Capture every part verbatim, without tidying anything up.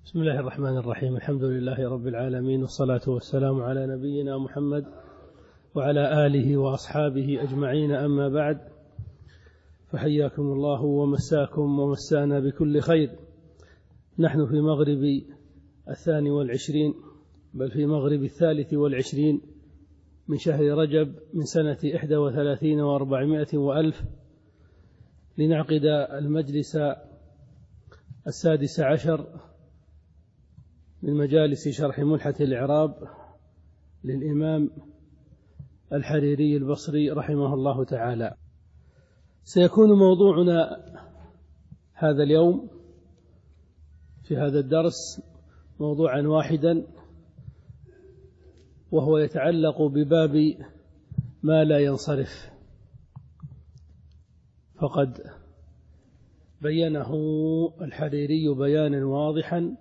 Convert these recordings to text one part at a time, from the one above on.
بسم الله الرحمن الرحيم. الحمد لله رب العالمين، والصلاة والسلام على نبينا محمد وعلى آله وأصحابه أجمعين، أما بعد، فحياكم الله ومساكم ومسانا بكل خير. نحن في مغرب الثاني والعشرين، بل في مغرب الثالث والعشرين من شهر رجب من سنة إحدى وثلاثين وأربعمائة وألف، لنعقد المجلس السادس عشر من مجالس شرح ملحة الإعراب للإمام الحريري البصري رحمه الله تعالى. سيكون موضوعنا هذا اليوم في هذا الدرس موضوعا واحدا، وهو يتعلق بباب ما لا ينصرف، فقد بينه الحريري بيانا واضحا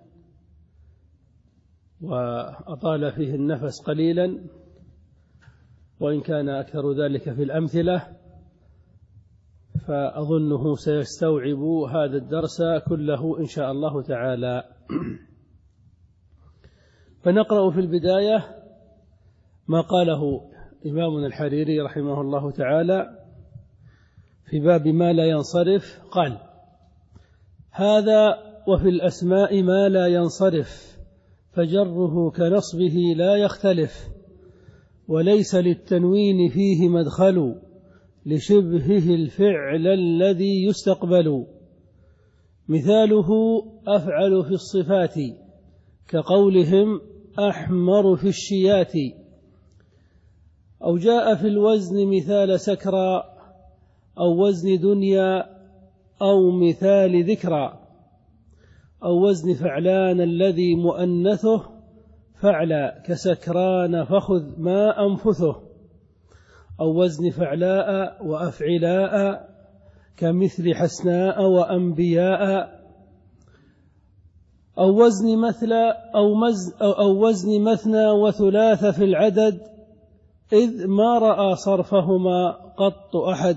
وأطال فيه النفس قليلا، وإن كان أكثر ذلك في الأمثلة، فأظنه سيستوعب هذا الدرس كله إن شاء الله تعالى. فنقرأ في البداية ما قاله إمامنا الحريري رحمه الله تعالى في باب ما لا ينصرف. قال: هذا وفي الأسماء ما لا ينصرف، فجره كنصبه لا يختلف، وليس للتنوين فيه مدخل، لشبهه الفعل الذي يستقبل. مثاله أفعل في الصفات، كقولهم أحمر في الشيات. أو جاء في الوزن مثال سكرى، أو وزن دنيا، أو مثال ذكرى. أو وزن فعلان الذي مؤنثه فعلا، كسكران فخذ ما أنفثه. أو وزن فعلاء وأفعلاء، كمثل حسناء وأنبياء. أو وزن مثل أو, مز أو وزن مثنى وثلاث في العدد، إذ ما رأى صرفهما قط أحد.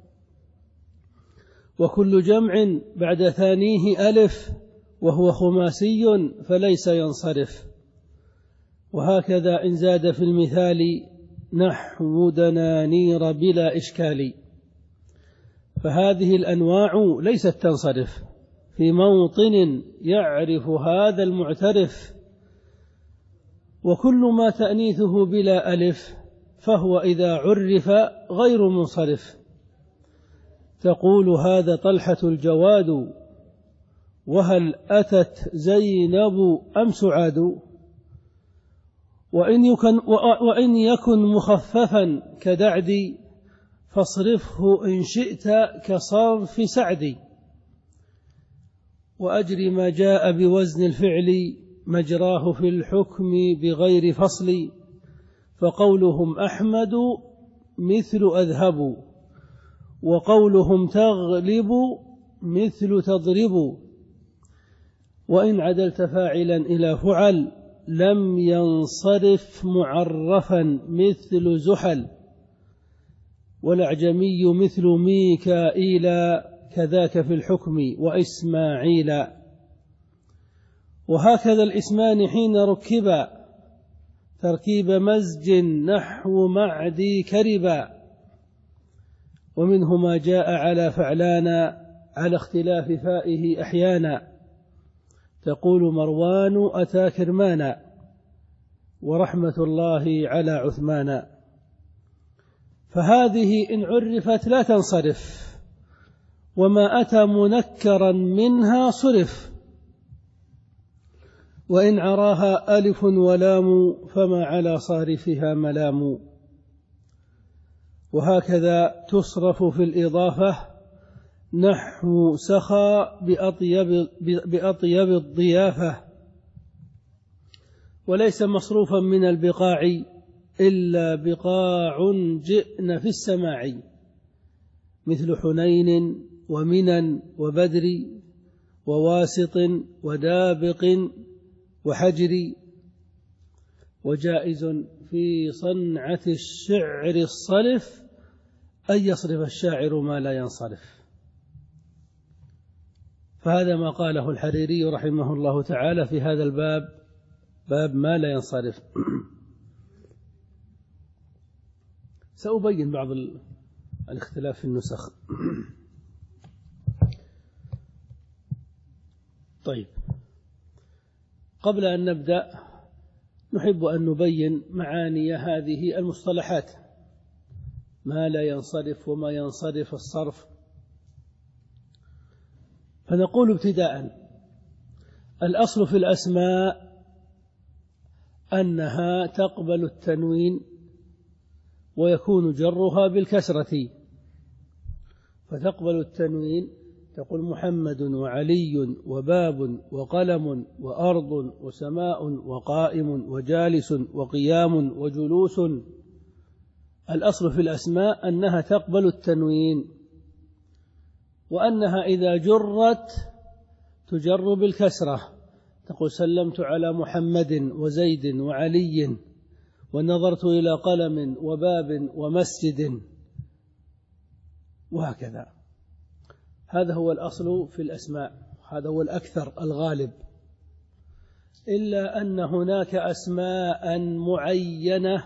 وكل جمع بعد ثانيه ألف، وهو خماسي فليس ينصرف. وهكذا إن زاد في المثال نحو دنانير بلا إشكال. فهذه الأنواع ليست تنصرف في موطن يعرف هذا المعترف. وكل ما تأنيثه بلا ألف فهو إذا عرف غير منصرف. تقول هذا طلحة الجواد، وهل أتت زينب أم سعاد. وإن يكن, وإن يكن مخففا كدعدي، فاصرفه إن شئت كصرف سعدي. وأجر ما جاء بوزن الفعل، مجراه في الحكم بغير فصل. فقولهم أحمد مثل أذهب، وقولهم تغلب مثل تضرب. وإن عدلت فاعلا إلى فعل، لم ينصرف معرفا مثل زحل. والأعجمي مثل ميكائيل، كذاك في الحكم وإسماعيل. وهكذا الاسمان حين ركبا، تركيب مزج نحو معدي كربا. ومنه ما جاء على فعلانا، على اختلاف فائه أحيانا. تقول مروان أتى كرمانا، ورحمة الله على عثمان. فهذه إن عرفت لا تنصرف، وما أتى منكرا منها صرف. وإن عراها ألف ولام، فما على صارفها ملام. وهكذا تصرف في الإضافة، نحو سخى بأطيب, بأطيب الضيافة. وليس مصروفا من البقاع، إلا بقاع جئن في السماع. مثل حنين ومنن وبدر، وواسط ودابق وحجر. وجائز في صنعة الشعر الصرف، أن يصرف الشاعر ما لا ينصرف. فهذا ما قاله الحريري رحمه الله تعالى في هذا الباب، باب ما لا ينصرف. سأبين بعض الاختلاف في النسخ. طيب، قبل أن نبدأ نحب أن نبين معاني هذه المصطلحات، ما لا ينصرف وما ينصرف الصرف. فنقول ابتداء: الأصل في الأسماء أنها تقبل التنوين ويكون جرها بالكسرة، فتقبل التنوين، تقول محمد وعلي وباب وقلم وأرض وسماء وقائم وجالس وقيام وجلوس. الأصل في الأسماء أنها تقبل التنوين، وأنها إذا جرت تجر بالكسرة، تقول سلمت على محمد وزيد وعلي ونظرت إلى قلم وباب ومسجد، وهكذا. هذا هو الأصل في الأسماء، هذا هو الأكثر الغالب، إلا أن هناك أسماء معينة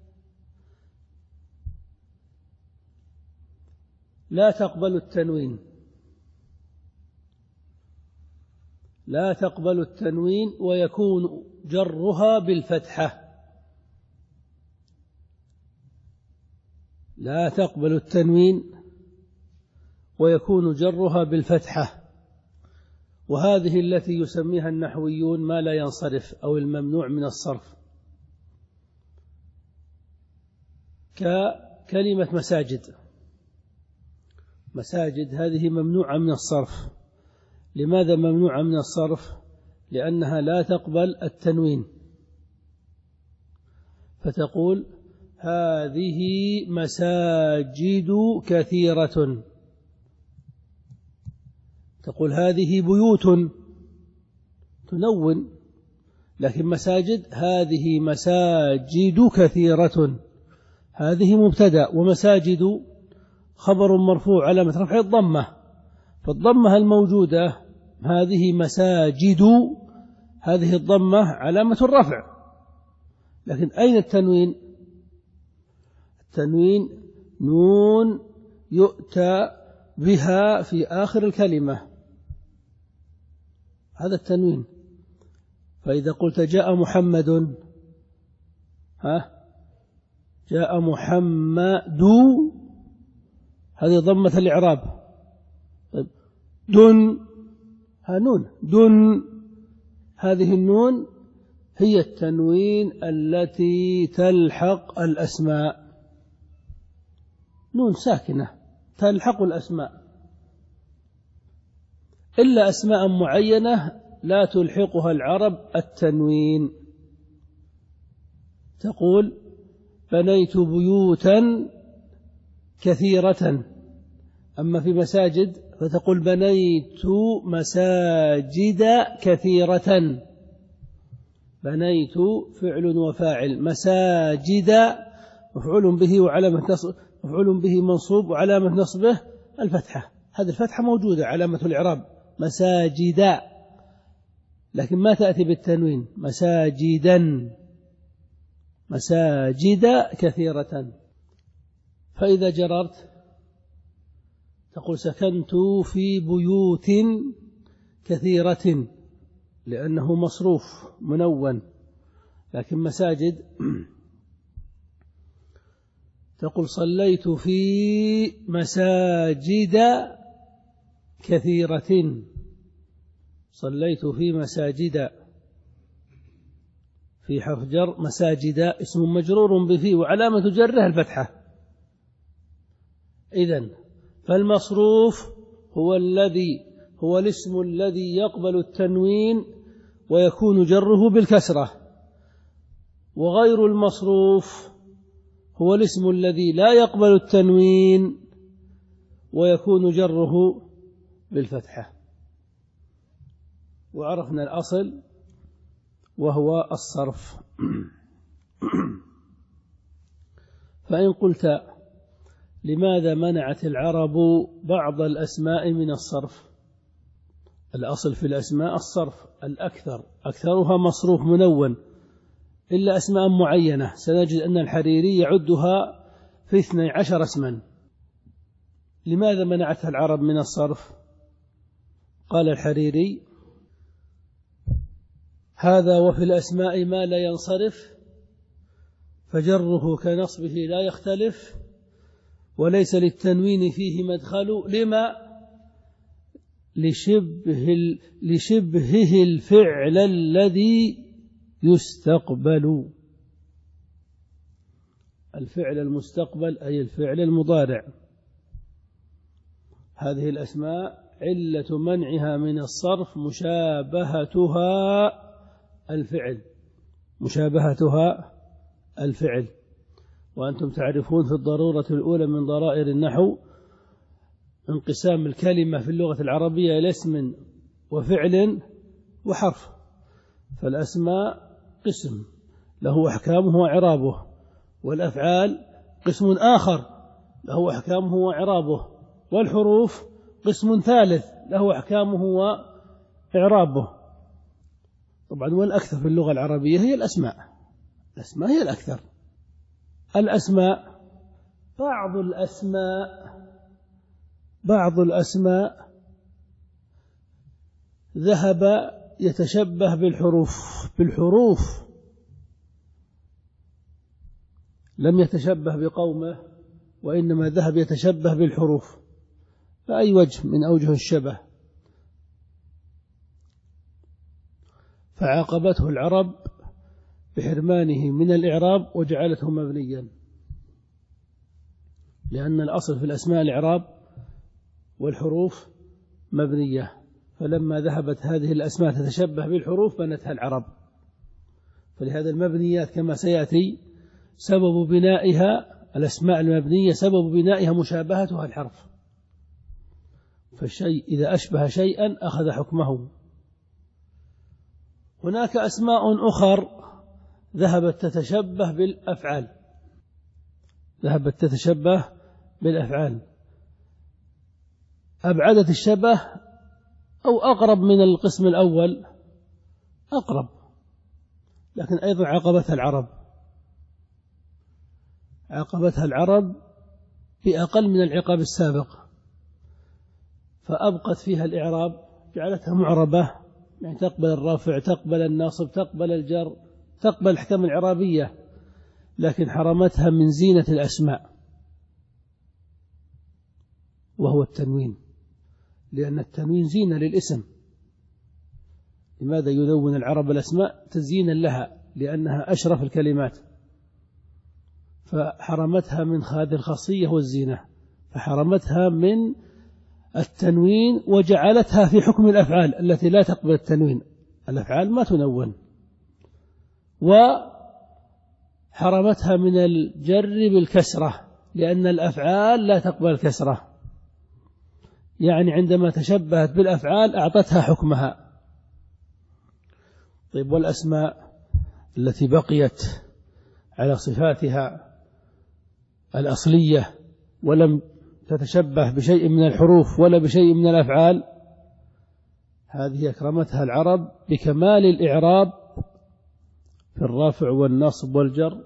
لا تقبل التنوين، لا تقبل التنوين ويكون جرها بالفتحة، لا تقبل التنوين ويكون جرها بالفتحة، وهذه التي يسميها النحويون ما لا ينصرف أو الممنوع من الصرف، ككلمة مساجد. مساجد هذه ممنوعة من الصرف. لماذا ممنوعة من الصرف؟ لأنها لا تقبل التنوين، فتقول هذه مساجد كثيرة، تقول هذه بيوت، تنون، لكن مساجد هذه مساجد كثيرة، هذه مبتدأ، ومساجد خبر مرفوع علامة رفع الضمة، فالضمة الموجودة هذه مساجد، هذه الضمة علامة الرفع، لكن أين التنوين؟ التنوين نون يؤتى بها في آخر الكلمة، هذا التنوين. فإذا قلت جاء محمد، ها جاء محمد، هذه ضمة الإعراب. طيب دن، ها نون دن، هذه النون هي التنوين التي تلحق الأسماء، نون ساكنة تلحق الأسماء، إلا أسماء معينة لا تلحقها العرب التنوين، تقول بنيت بيوتا كثيرة، أما في مساجد فتقول بنيت مساجد كثيرة، بنيت فعل وفاعل، مساجد مفعول به وعلامة نصب، مفعول به منصوب وعلامة نصبه الفتحة، هذه الفتحة موجودة علامة الإعراب مساجد، لكن ما تأتي بالتنوين، مساجدا، مساجد كثيرة. فإذا جررت تقول سكنت في بيوت كثيرة، لأنه مصروف منون، لكن مساجد تقول صليت في مساجد كثيرة، صليت في مساجد، في حرف جر، مساجد اسم مجرور بفي وعلامة جره الفتحة. إذن فالمصروف هو الذي هو الاسم الذي يقبل التنوين ويكون جره بالكسرة، وغير المصروف هو الاسم الذي لا يقبل التنوين ويكون جره بالفتحة. وعرفنا الأصل وهو الصرف. فإن قلت لماذا منعت العرب بعض الأسماء من الصرف؟ الأصل في الأسماء الصرف الأكثر، أكثرها مصروف منون إلا أسماء معينة. سنجد أن الحريري يعدها في اثني عشر اسما. لماذا منعتها العرب من الصرف؟ قال الحريري: هذا وفي الأسماء ما لا ينصرف، فجره كنصبه لا يختلف، وليس للتنوين فيه مدخل، لما لشبه لشبهه الفعل الذي يستقبل. الفعل المستقبل أي الفعل المضارع. هذه الأسماء علة منعها من الصرف مشابهتها الفعل، مشابهتها الفعل. وأنتم تعرفون في الضرورة الأولى من ضرائر النحو انقسام الكلمة في اللغة العربية إلى اسم وفعل وحرف. فالأسماء قسم له أحكامه وإعرابه، والأفعال قسم آخر له أحكامه وإعرابه، والحروف قسم ثالث له أحكامه وإعرابه. طبعا والأكثر في اللغة العربية هي الأسماء، الأسماء هي الأكثر. الأسماء بعض الأسماء بعض الأسماء ذهب يتشبه بالحروف بالحروف لم يتشبه بقومه، وإنما ذهب يتشبه بالحروف. فأي وجه من أوجه الشبه؟ فعاقبته العرب بحرمانه من الإعراب وجعلته مبنيا، لأن الأصل في الأسماء الإعراب والحروف مبنية. فلما ذهبت هذه الأسماء تتشبه بالحروف بنتها العرب. فلهذا المبنيات كما سيأتي سبب بنائها، الأسماء المبنية سبب بنائها مشابهتها الحرف. فالشيء إذا أشبه شيئا أخذ حكمه. هناك أسماء أخر ذهبت تتشبه بالأفعال، ذهبت تتشبه بالأفعال، أبعدت الشبه أو أقرب من القسم الأول، أقرب، لكن أيضا عاقبتها العرب عاقبتها العرب بأقل من العقاب السابق، فأبقت فيها الإعراب، جعلتها معربة، يعني تقبل الرافع، تقبل الناصب، تقبل الجر، تقبل الأحكام الإعرابية، لكن حرمتها من زينة الأسماء وهو التنوين، لأن التنوين زينة للاسم. لماذا ينون العرب الأسماء؟ تزيينا لها، لأنها أشرف الكلمات، فحرمتها من هذه الخاصية والزينة، فحرمتها من التنوين وجعلتها في حكم الأفعال التي لا تقبل التنوين. الأفعال ما تنون. وحرمتها من الجر بالكسرة، لأن الأفعال لا تقبل الكسرة، يعني عندما تشبهت بالأفعال أعطتها حكمها. طيب، والأسماء التي بقيت على صفاتها الأصلية ولم تتشبه بشيء من الحروف ولا بشيء من الأفعال، هذه أكرمتها العرب بكمال الإعراب في الرافع والنصب والجر،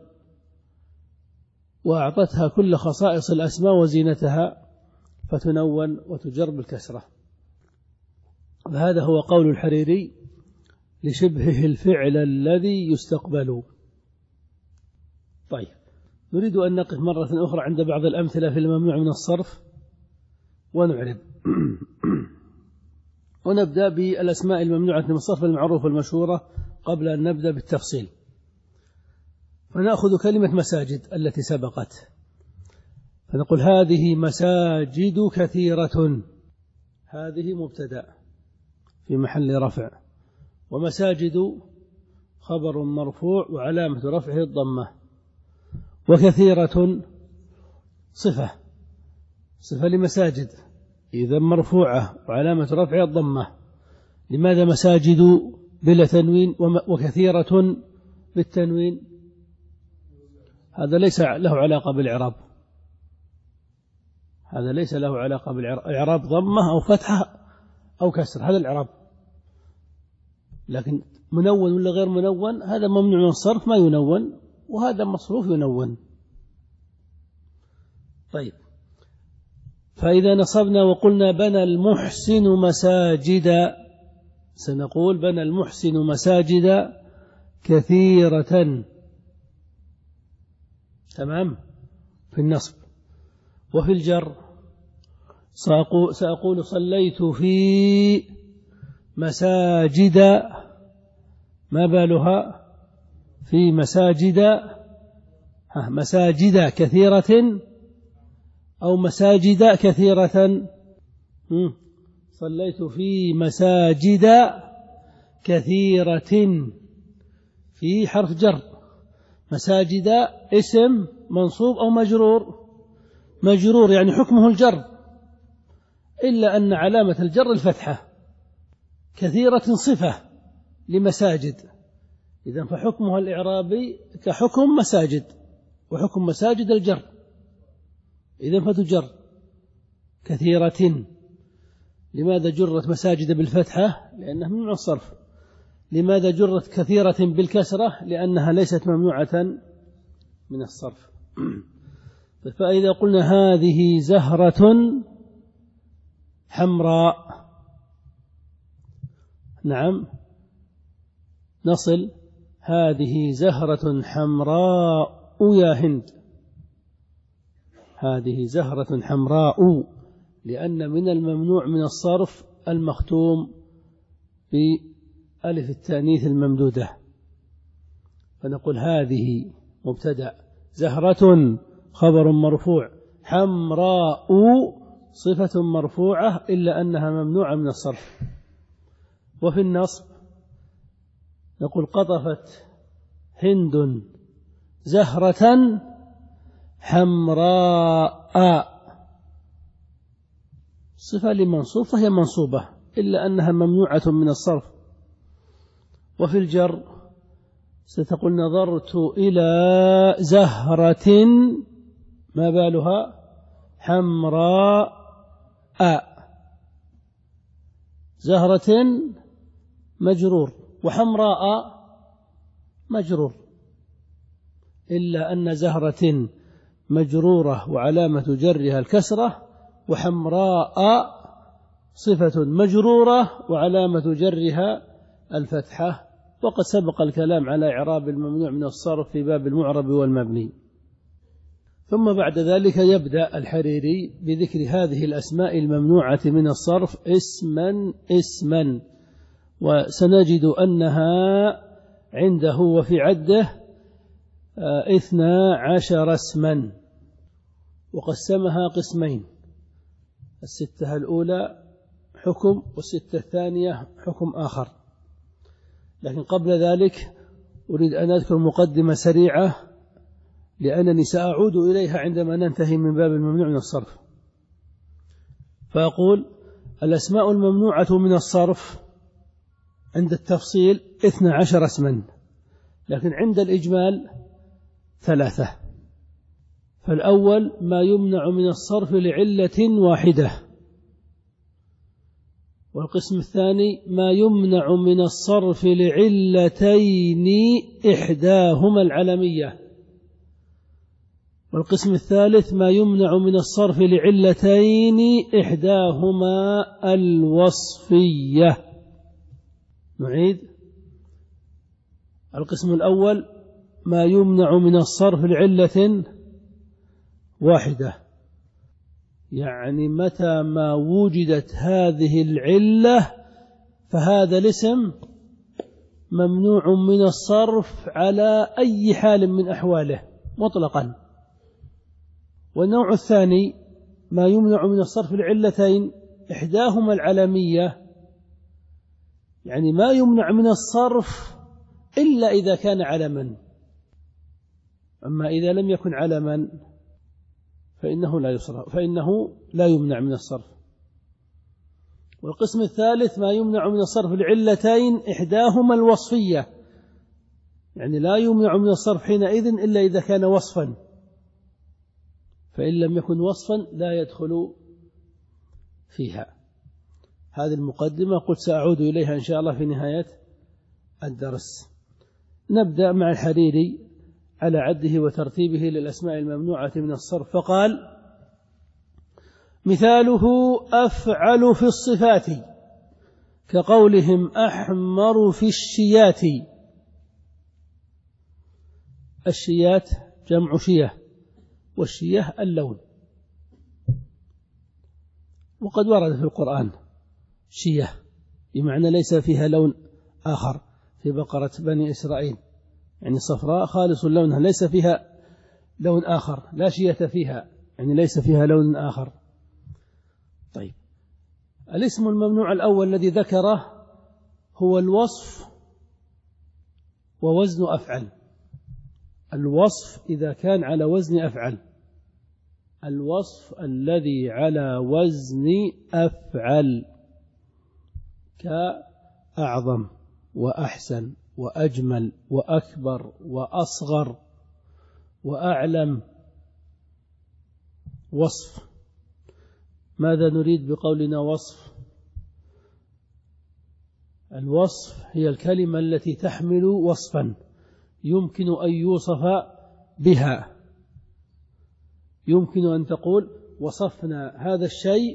وأعطتها كل خصائص الأسماء وزينتها، فتنون وتجر بالكسرة. وهذا هو قول الحريري: لشبهه الفعل الذي يستقبل. طيب، نريد أن نقف مرة أخرى عند بعض الأمثلة في الممنوع من الصرف ونعرب. ونبدأ بالأسماء الممنوعة من الصرف المعروفة المشهورة قبل أن نبدأ بالتفصيل. فنأخذ كلمة مساجد التي سبقت، فنقول: هذه مساجد كثيرة. هذه مبتدأ في محل رفع، ومساجد خبر مرفوع وعلامة رفعه الضمة، وكثيرة صفة صفة لمساجد إذا مرفوعة وعلامة رفعها الضمة. لماذا مساجد بلا تنوين وكثيرة بالتنوين؟ هذا ليس له علاقة بالإعراب، هذا ليس له علاقة بالإعراب، ضمة أو فتحة أو كسر، هذا الإعراب. لكن منون ولا غير منون هذا ممنوع من الصرف ما ينون، وهذا مصروف ينون. طيب، فإذا نصبنا وقلنا بنى المحسن مساجد، سنقول بنى المحسن مساجد كثيرة، تمام، في النصب. وفي الجر سأقول صليت في مساجد، ما بالها في مساجد، مساجد كثيرة أو مساجد كثيرة. صليت في مساجد كثيرة، في حرف جر، مساجد اسم منصوب أو مجرور، مجرور يعني حكمه الجر، إلا أن علامة الجر الفتحة. كثيرة صفة لمساجد، إذن فحكمها الإعرابي كحكم مساجد، وحكم مساجد الجر، إذن فتجر كثيرة. لماذا جرت مساجد بالفتحة؟ لأنها ممنوع الصرف. لماذا جرت كثيرة بالكسرة؟ لأنها ليست ممنوعة من الصرف. فإذا قلنا هذه زهرة حمراء، نعم، نصل هذه زهرة حمراء يا هند، هذه زهرة حمراء، لأن من الممنوع من الصرف المختوم بألف التأنيث الممدودة. فنقول هذه مبتدأ، زهرة خبر مرفوع، حمراء صفة مرفوعة، إلا أنها ممنوعة من الصرف. وفي النصب نقول قطفت هند زهرة حمراء، صفة لمنصوب فهي منصوبة، إلا أنها ممنوعة من الصرف. وفي الجر ستقول نظرت إلى زهرة، ما بالها حمراء، زهرة مجرور وحمراء مجرور، إلا أن زهرة مجرورة وعلامة جرها الكسرة، وحمراء صفة مجرورة وعلامة جرها الفتحة. وقد سبق الكلام على إعراب الممنوع من الصرف في باب المعرب والمبني. ثم بعد ذلك يبدأ الحريري بذكر هذه الأسماء الممنوعة من الصرف اسما اسما، وسنجد أنها عنده وفي عده اثنا عشر اسما، وقسمها قسمين، الستة الأولى حكم والستة الثانية حكم آخر. لكن قبل ذلك أريد أن أذكر مقدمة سريعة، لأنني سأعود إليها عندما ننتهي من باب الممنوع من الصرف. فأقول الأسماء الممنوعة من الصرف عند التفصيل اثنا عشر اسما، لكن عند الإجمال ثلاثة. فالأول ما يمنع من الصرف لعلة واحدة، والقسم الثاني ما يمنع من الصرف لعلتين إحداهما العلمية، والقسم الثالث ما يمنع من الصرف لعلتين إحداهما الوصفية. نعيد: القسم الأول ما يمنع من الصرف لعلة واحدة، يعني متى ما وجدت هذه العلة فهذا الاسم ممنوع من الصرف على أي حال من أحواله مطلقا. والنوع الثاني ما يمنع من الصرف لعلتين إحداهما العلمية، يعني ما يمنع من الصرف إلا إذا كان علما، أما إذا لم يكن علما فإنه لا يصرف، فإنه لا يمنع من الصرف. والقسم الثالث ما يمنع من الصرف لعلتين إحداهما الوصفية، يعني لا يمنع من الصرف حينئذ إلا إذا كان وصفا، فإن لم يكن وصفا لا يدخل فيها. هذه المقدمة قلت سأعود إليها إن شاء الله في نهاية الدرس. نبدأ مع الحريري على عده وترتيبه للأسماء الممنوعة من الصرف، فقال: مثاله أفعل في الصفات كقولهم أحمر في الشيات. الشيات جمع شية، والشية اللون، وقد ورد في القرآن شية بمعنى ليس فيها لون آخر، في بقرة بني إسرائيل، يعني صفراء خالص لونها ليس فيها لون آخر، لا شية فيها يعني ليس فيها لون آخر. طيب، الاسم الممنوع الأول الذي ذكره هو الوصف ووزن أفعل. الوصف إذا كان على وزن أفعل، الوصف الذي على وزن أفعل كأعظم وأحسن وأجمل وأكبر وأصغر وأعلم. وصف. ماذا نريد بقولنا وصف؟ الوصف هي الكلمة التي تحمل وصفا يمكن أن يوصف بها. يمكن أن تقول وصفنا هذا الشيء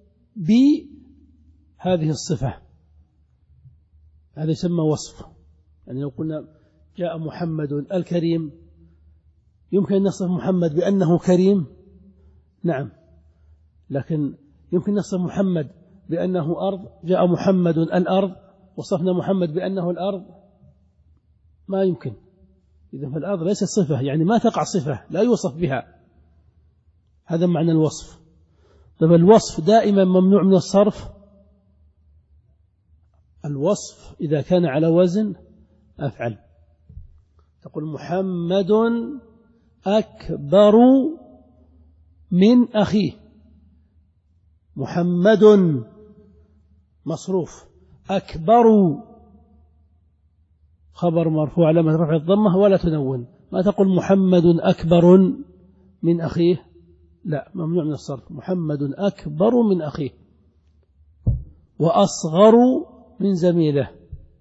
بهذه الصفة، هذا يسمى وصف. يعني لو قلنا جاء محمد الكريم، يمكن أن نصف محمد بأنه كريم، نعم، لكن يمكن نصف محمد بأنه أرض. جاء محمد الأرض، وصفنا محمد بأنه الأرض، ما يمكن. إذن فالأرض ليست صفة، يعني ما تقع صفة لا يوصف بها، هذا معنى الوصف. طيب، الوصف دائما ممنوع من الصرف. الوصف إذا كان على وزن أفعل، تقول محمد أكبر من أخيه. محمد مصروف، أكبر خبر مرفوع علامة رفع الضمة ولا تنون. ما تقول محمد أكبر من أخيه، لا، ممنوع من الصرف. محمد أكبر من أخيه وأصغر من زميله.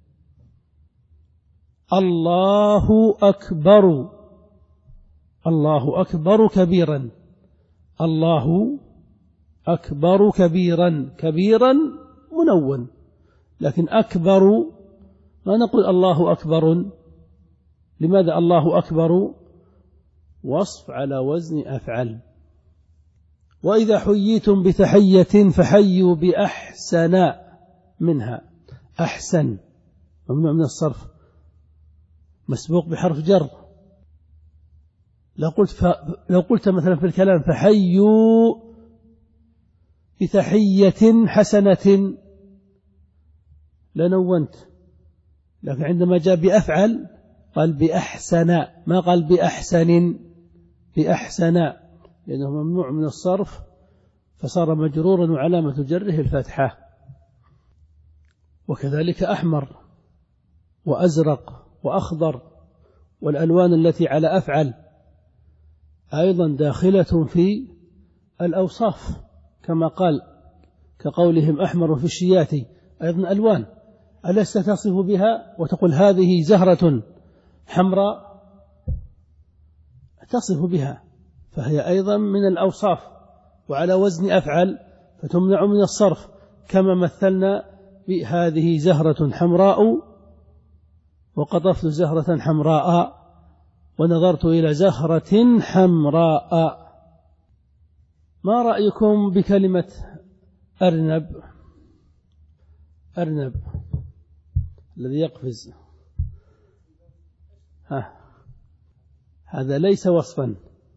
الله أكبر، الله أكبر كبيرا، الله أكبر كبيرا، كبيرا منون. لكن أكبر ما نقول الله أكبر. لماذا الله أكبر؟ وصف على وزن أفعل. وإذا حييتم بتحية فحيوا بأحسن منها. أحسن ممنوع من الصرف، مسبوق بحرف جر. لو قلت, ف... لو قلت مثلا في الكلام فحيوا بتحية حسنة لنونت، لكن عندما جاء بأفعل قال بأحسن، ما قال بأحسن، بأحسن، لأنه ممنوع من الصرف فصار مجرورا وعلامة جره الفتحة. وكذلك أحمر وأزرق وأخضر، والألوان التي على أفعل أيضا داخلة في الأوصاف، كما قال كقولهم أحمر في الشيات، أيضا ألوان. ألست تصف بها وتقول هذه زهرة حمراء؟ تصف بها، فهي أيضا من الأوصاف وعلى وزن أفعل فتمنع من الصرف. كما مثلنا بهذه زهرة حمراء وقطفت زهرة حمراء ونظرت إلى زهرة حمراء. ما رأيكم بكلمة أرنب؟ أرنب الذي يقفز، ها، هذا ليس وصفا،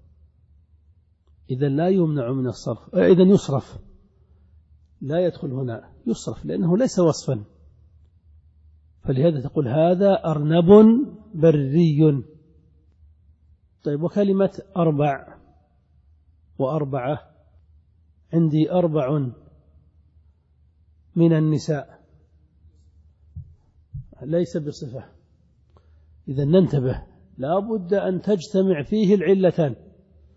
إذا لا يمنع من الصرف، إذا يصرف، لا يدخل هنا، يصرف لأنه ليس وصفا. فلهذا تقول هذا أرنب بري. طيب، وكلمة أربع وأربعة، عندي أربع من النساء، ليس بصفة. إذا ننتبه، لا بد أن تجتمع فيه العلتان،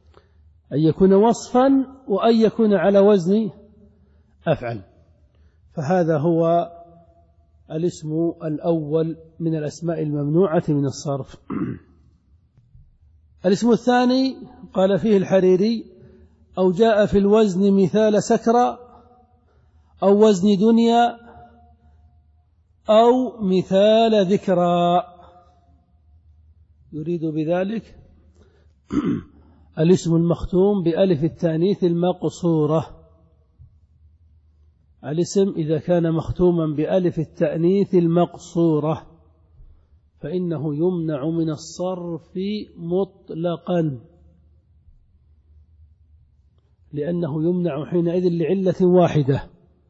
أن يكون وصفا وأن يكون على وزن أفعل. فهذا هو الاسم الأول من الأسماء الممنوعة من الصرف. الاسم الثاني قال فيه الحريري: أو جاء في الوزن مثال سكرى أو وزن دنيا أو مثال ذكرى. يريد بذلك الاسم المختوم بألف التانيث المقصورة. الاسم إذا كان مختوما بألف التأنيث المقصورة فإنه يمنع من الصرف مطلقا، لأنه يمنع حينئذ لعلة واحدة،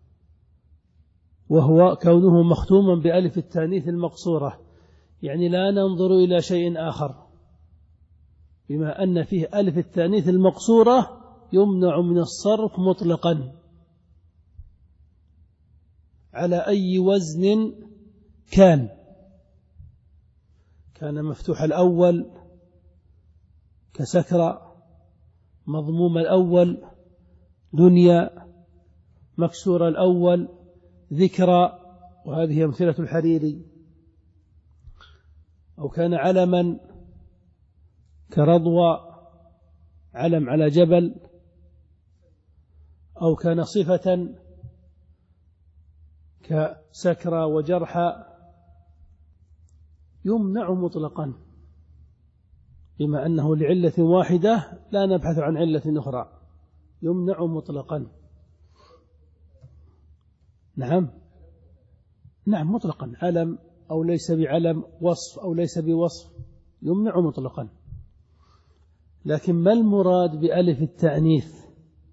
وهو كونه مختوما بألف التانيث المقصورة، يعني لا ننظر إلى شيء آخر، بما أن فيه ألف التانيث المقصورة يمنع من الصرف مطلقا على أي وزن كان. كان مفتوح الأول كسكرى، مضموم الأول دنيا، مكسور الأول ذكرى، وهذه أمثلة الحريري. أو كان علما كرضوى، علم على جبل. أو كان صفة كسكرى وجرحى، يمنع مطلقا، بما أنه لعلة واحدة لا نبحث عن علة أخرى، يمنع مطلقا. نعم نعم مطلقا، علم أو ليس بعلم، وصف أو ليس بوصف، يمنع مطلقا. لكن ما المراد بألف التأنيث؟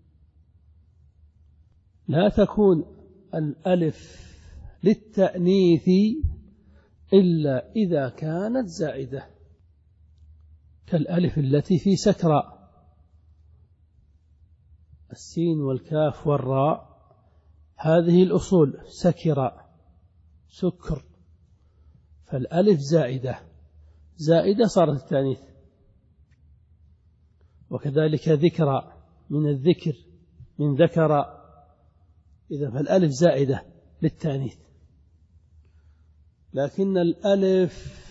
لا تكون الألف للتأنيث إلا إذا كانت زائدة، كالألف التي في سكرى، السين والكاف والراء، هذه الأصول سكرى سكر، فالألف زائدة، زائدة صارت التأنيث. وكذلك ذكرى من الذكر، من ذكر، إذا فالألف زائدة للتأنيث. لكن الألف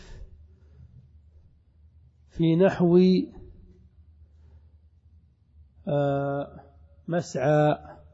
في نحو مسعى،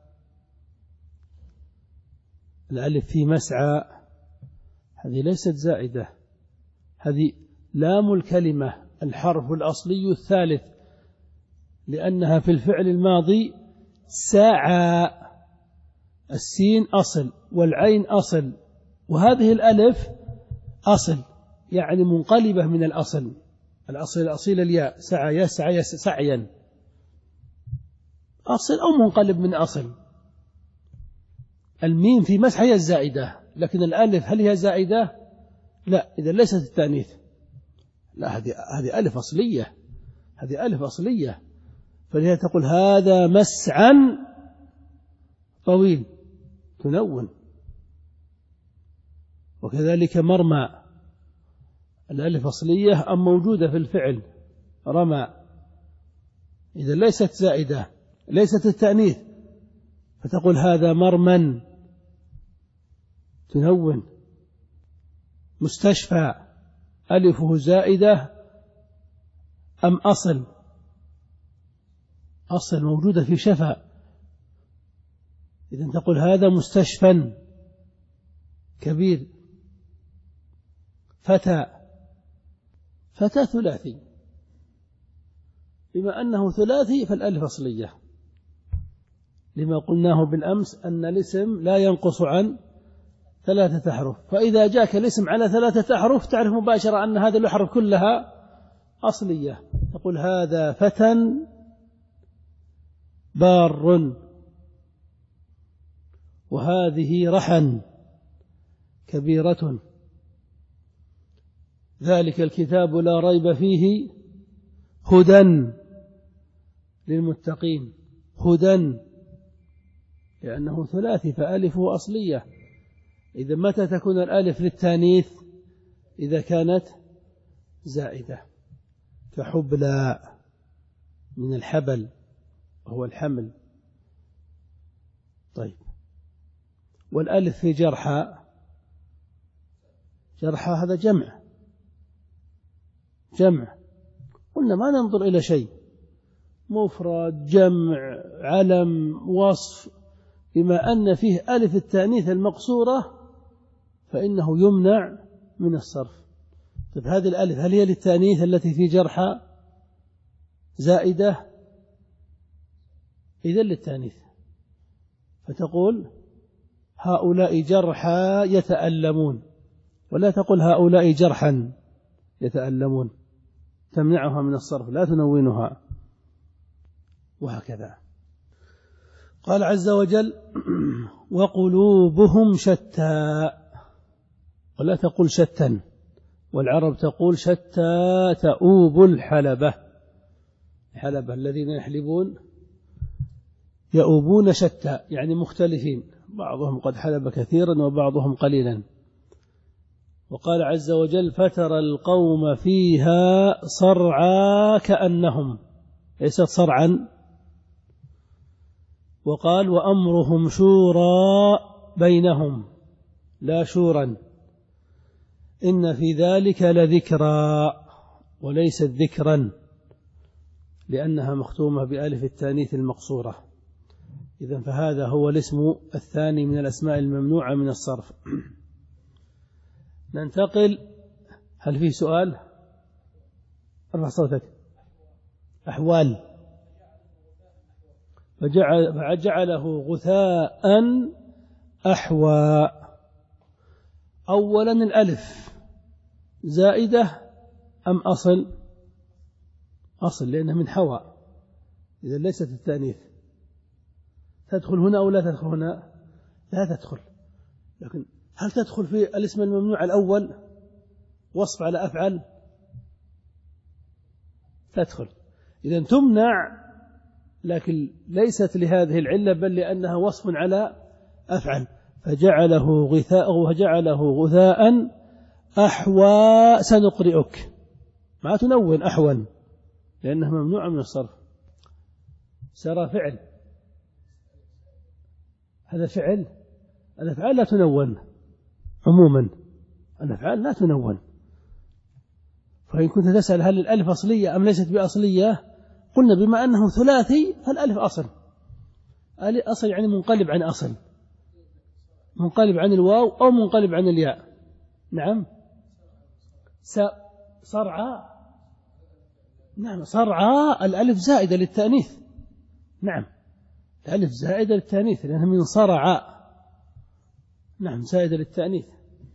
الألف في مسعى هذه ليست زائدة، هذه لام الكلمة الحرف الأصلي الثالث، لأنها في الفعل الماضي سعى، السين أصل والعين أصل، وهذه الألف أصل يعني منقلبة من الأصل، الأصل الأصيل الياء، سعى يسعى سعيا، أصل أو منقلب من أصل. الميم في مسح هي الزائدة، لكن الألف هل هي زائدة؟ لا، إذا ليست التأنيث، لا، هذه هذه ألف أصلية، هذه ألف أصلية، فلهذا تقول هذا مسعا طويل، تنون. وكذلك مرمى، الألف أصلية أم موجودة في الفعل رمى، إذا ليست زائدة ليست التأنيث، فتقول هذا مرمى، تنون. مستشفى، ألفه زائدة أم أصل؟ أصل موجودة في شفا، إذن تقول هذا مستشفى كبير. فتى، فتى ثلاثي، بما أنه ثلاثي فالألف أصلية، لما قلناه بالأمس أن الاسم لا ينقص عن ثلاثة أحرف، فإذا جاءك الاسم على ثلاثة أحرف تعرف مباشرة أن هذه الأحرف كلها أصلية. تقول هذا فتى بار، وهذه رحى كبيرة، ذلك الكتاب لا ريب فيه هدى للمتقين، هدى لأنه ثلاثي فألفه أصلية. إذا متى تكون الألف للتانيث؟ إذا كانت زائدة، كحبلى من الحبل وهو الحمل. طيب، والألف في جرحى، جرحى هذا جمع، جمع قلنا ما ننظر إلى شيء، مفرد جمع علم وصف، بما أن فيه ألف التأنيث المقصورة فإنه يمنع من الصرف. طيب هذه الألف هل هي للتأنيث التي في جرحى زائدة؟ إذن للتأنيث، فتقول هؤلاء جرحى يتألمون، ولا تقول هؤلاء جرحا يتألمون، تمنعها من الصرف لا تنونها. وهكذا قال عز وجل وقلوبهم شتى، ولا تقول شتا، والعرب تقول شتى تؤوب الحلبة، الحلبة الذين يحلبون يؤوبون شتى يعني مختلفين، بعضهم قد حلب كثيرا وبعضهم قليلا. وقال عز وجل فترى القوم فيها صرعى كأنهم، ليست صرعا. وقال وأمرهم شورى بينهم لا شورا، إن في ذلك لذكرى وليست ذكرا لأنها مختومة بألف التانيث المقصورة. إذن فهذا هو الاسم الثاني من الأسماء الممنوعة من الصرف. ننتقل، هل فيه سؤال؟ ارفع صوتك. أحوال، فجعل فجعله غثاء أحوى. أولا الألف زائدة أم أصل؟ أصل لأنها من حوى، إذا ليست التأنيث. تدخل هنا أو لا تدخل هنا؟ لا تدخل. لكن هل تدخل في الاسم الممنوع الأول وصف على أفعل؟ تدخل، إذا تمنع، لكن ليست لهذه العلة بل لأنها وصف على أفعل. فجعله غثاء وجعله غثاء أحوى سنقرئك، ما تنون أحوى لأنها ممنوعة من الصرف. سرى فعل، هذا فعل، الأفعال لا تنون عموما، الأفعال لا تنون. فإن كنت تسأل هل الألف أصلية أم ليست بأصلية، قلنا بما أنه ثلاثي فالألف أصل، أصل يعني منقلب عن أصل، منقلب عن الواو أو منقلب عن الياء. نعم صرعى، نعم صرعى الألف زائدة للتأنيث، نعم الألف زائدة للتأنيث لأنها من صرعى، نعم زائدة للتأنيث.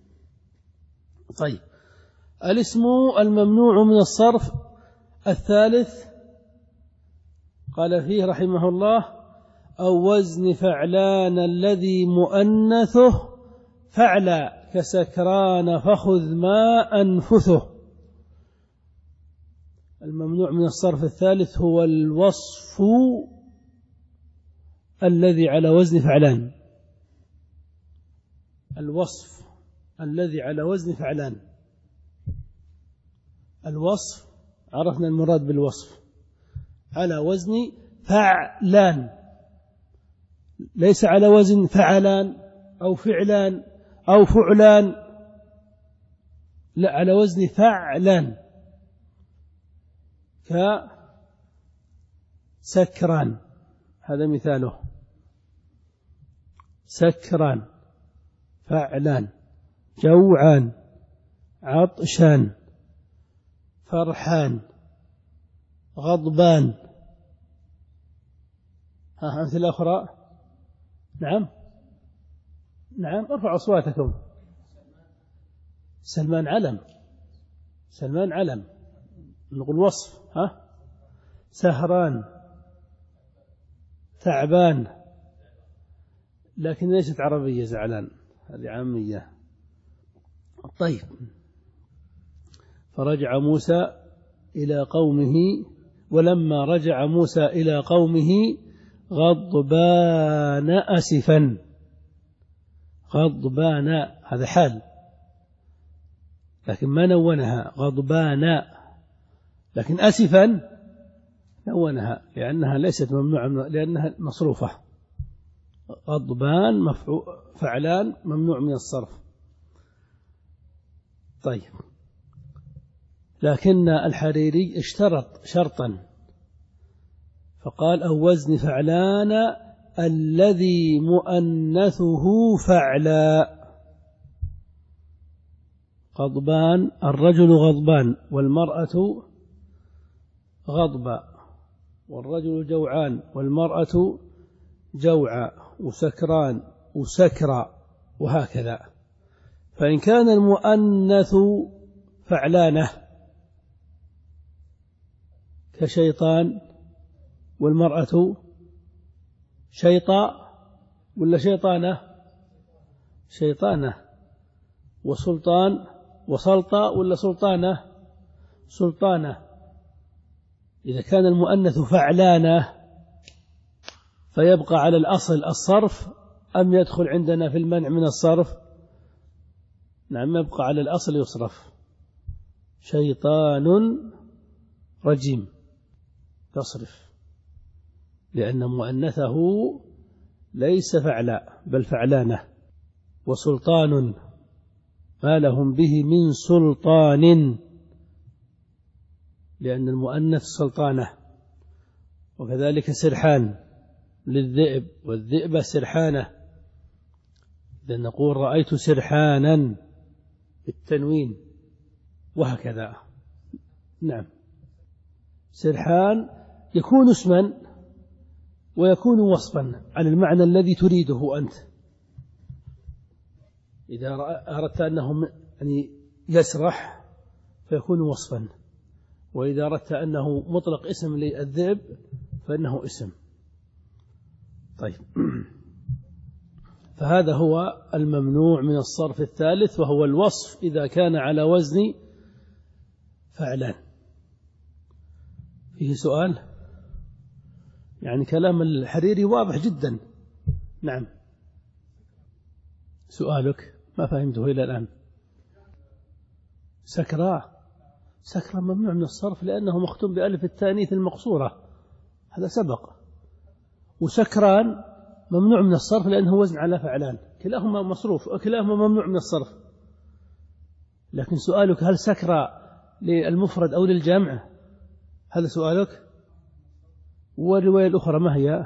طيب الاسم الممنوع من الصرف الثالث قال فيه رحمه الله أو وزن فعلان الذي مؤنثه فعلا كسكران فخذ ما أنفثه. الممنوع من الصرف الثالث هو الوصف الذي على وزن فعلان، الوصف الذي على وزن فعلان. الوصف عرفنا المراد بالوصف على وزن فعلان، ليس على وزن فعلان أو فعلان أو فعلان، لا على وزن فعلان. كسكران هذا مثاله، سكران فعلان، جوعان، عطشان، فرحان، غضبان. ها أمثلة أخرى. نعم نعم ارفعوا أصواتكم. سلمان علم، سلمان علم، نقول وصف. ها سهران، تعبان، لكن ليست عربية، زعلان هذه عامية. طيب فرجع موسى إلى قومه، ولما رجع موسى إلى قومه غضبان أسفا، غضبان هذا حال لكن ما نونها، غضبان، لكن أسفا نونها لأنها ليست ممنوعة، لأنها مصروفة غضبان مفعول فعلان ممنوع من الصرف. طيب، لكن الحريري اشترط شرطا فقال أو وزن فعلان الذي مؤنثه فعلا. غضبان، الرجل غضبان والمرأة غضبا، والرجل جوعان والمرأة جوعا، وسكران وسكرا، وهكذا. فإن كان المؤنث فعلانه كشيطان، والمرأة شيطاء ولا شيطانة شيطانة، وسلطان وسلطة ولا سلطانة سلطانة. إذا كان المؤنث فعلانة فيبقى على الأصل الصرف أم يدخل عندنا في المنع من الصرف؟ نعم، يبقى على الأصل يصرف. شيطان رجيم تصرف، لأن مؤنثه ليس فعلاء بل فعلانة. وسلطان ما لهم به من سلطان، لأن المؤنث سلطانة. وكذلك سرحان للذئب، والذئب سرحانة، لأن نقول رأيت سرحانا بالتنوين، وهكذا. نعم، سرحان يكون اسما ويكون وصفا على المعنى الذي تريده أنت. إذا أردت أنه يعني يسرح فيكون وصفا، وإذا أردت أنه مطلق اسم للذئب فإنه اسم. طيب، فهذا هو الممنوع من الصرف الثالث، وهو الوصف إذا كان على وزن فعلان. فيه سؤال؟ يعني كلام الحريري واضح جدا. نعم، سؤالك ما فهمته إلى الآن. سكرى سكرى ممنوع من الصرف لأنه مختوم بألف التانيث المقصورة، هذا سبق. وسكران ممنوع من الصرف لأنه وزن على فعلان، كلاهما مصروف وكلاهما ممنوع من الصرف. لكن سؤالك هل سكرى للمفرد أو للجمع؟ هذا سؤالك. والرواية الأخرى ما هي؟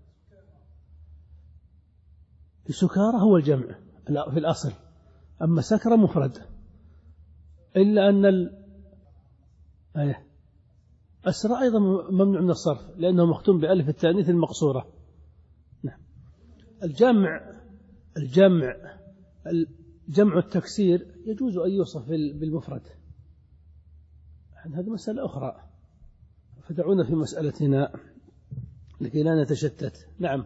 السكارى هو الجمع في الأصل، أما سكرى مفرد، إلا أن ال... أيه. أسرى أيضا ممنوع من الصرف لأنه مختوم بألف التانيث المقصورة. نعم. الجمع الجمع الجمع التكسير يجوز أن يوصف بالمفرد، هذه مسألة أخرى، فدعونا في مسألتنا لكي لا نتشتت. نعم،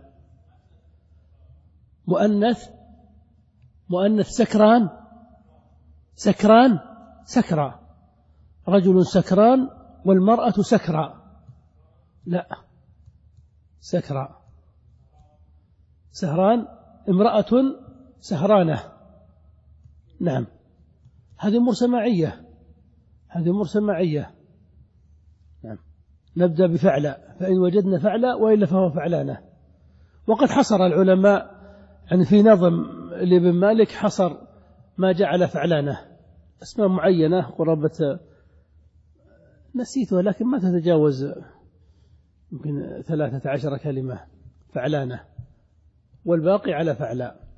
مؤنث مؤنث سكران سكران سكرى، رجل سكران والمرأة سكرى. لا، سكرى. سهران امرأة سهرانة. نعم، هذه أمور سماعية، هذه أمور سماعية. نعم، نبدأ بفعل، فإن وجدنا فعل وإلا فهو فعلانة. وقد حصر العلماء يعني في نظم لابن مالك، حصر ما جعل فعلانة أسماء معينة قرابة نسيتها لكن ما تتجاوز يمكن ثلاثة عشر كلمة فعلانة، والباقي على فعلاء.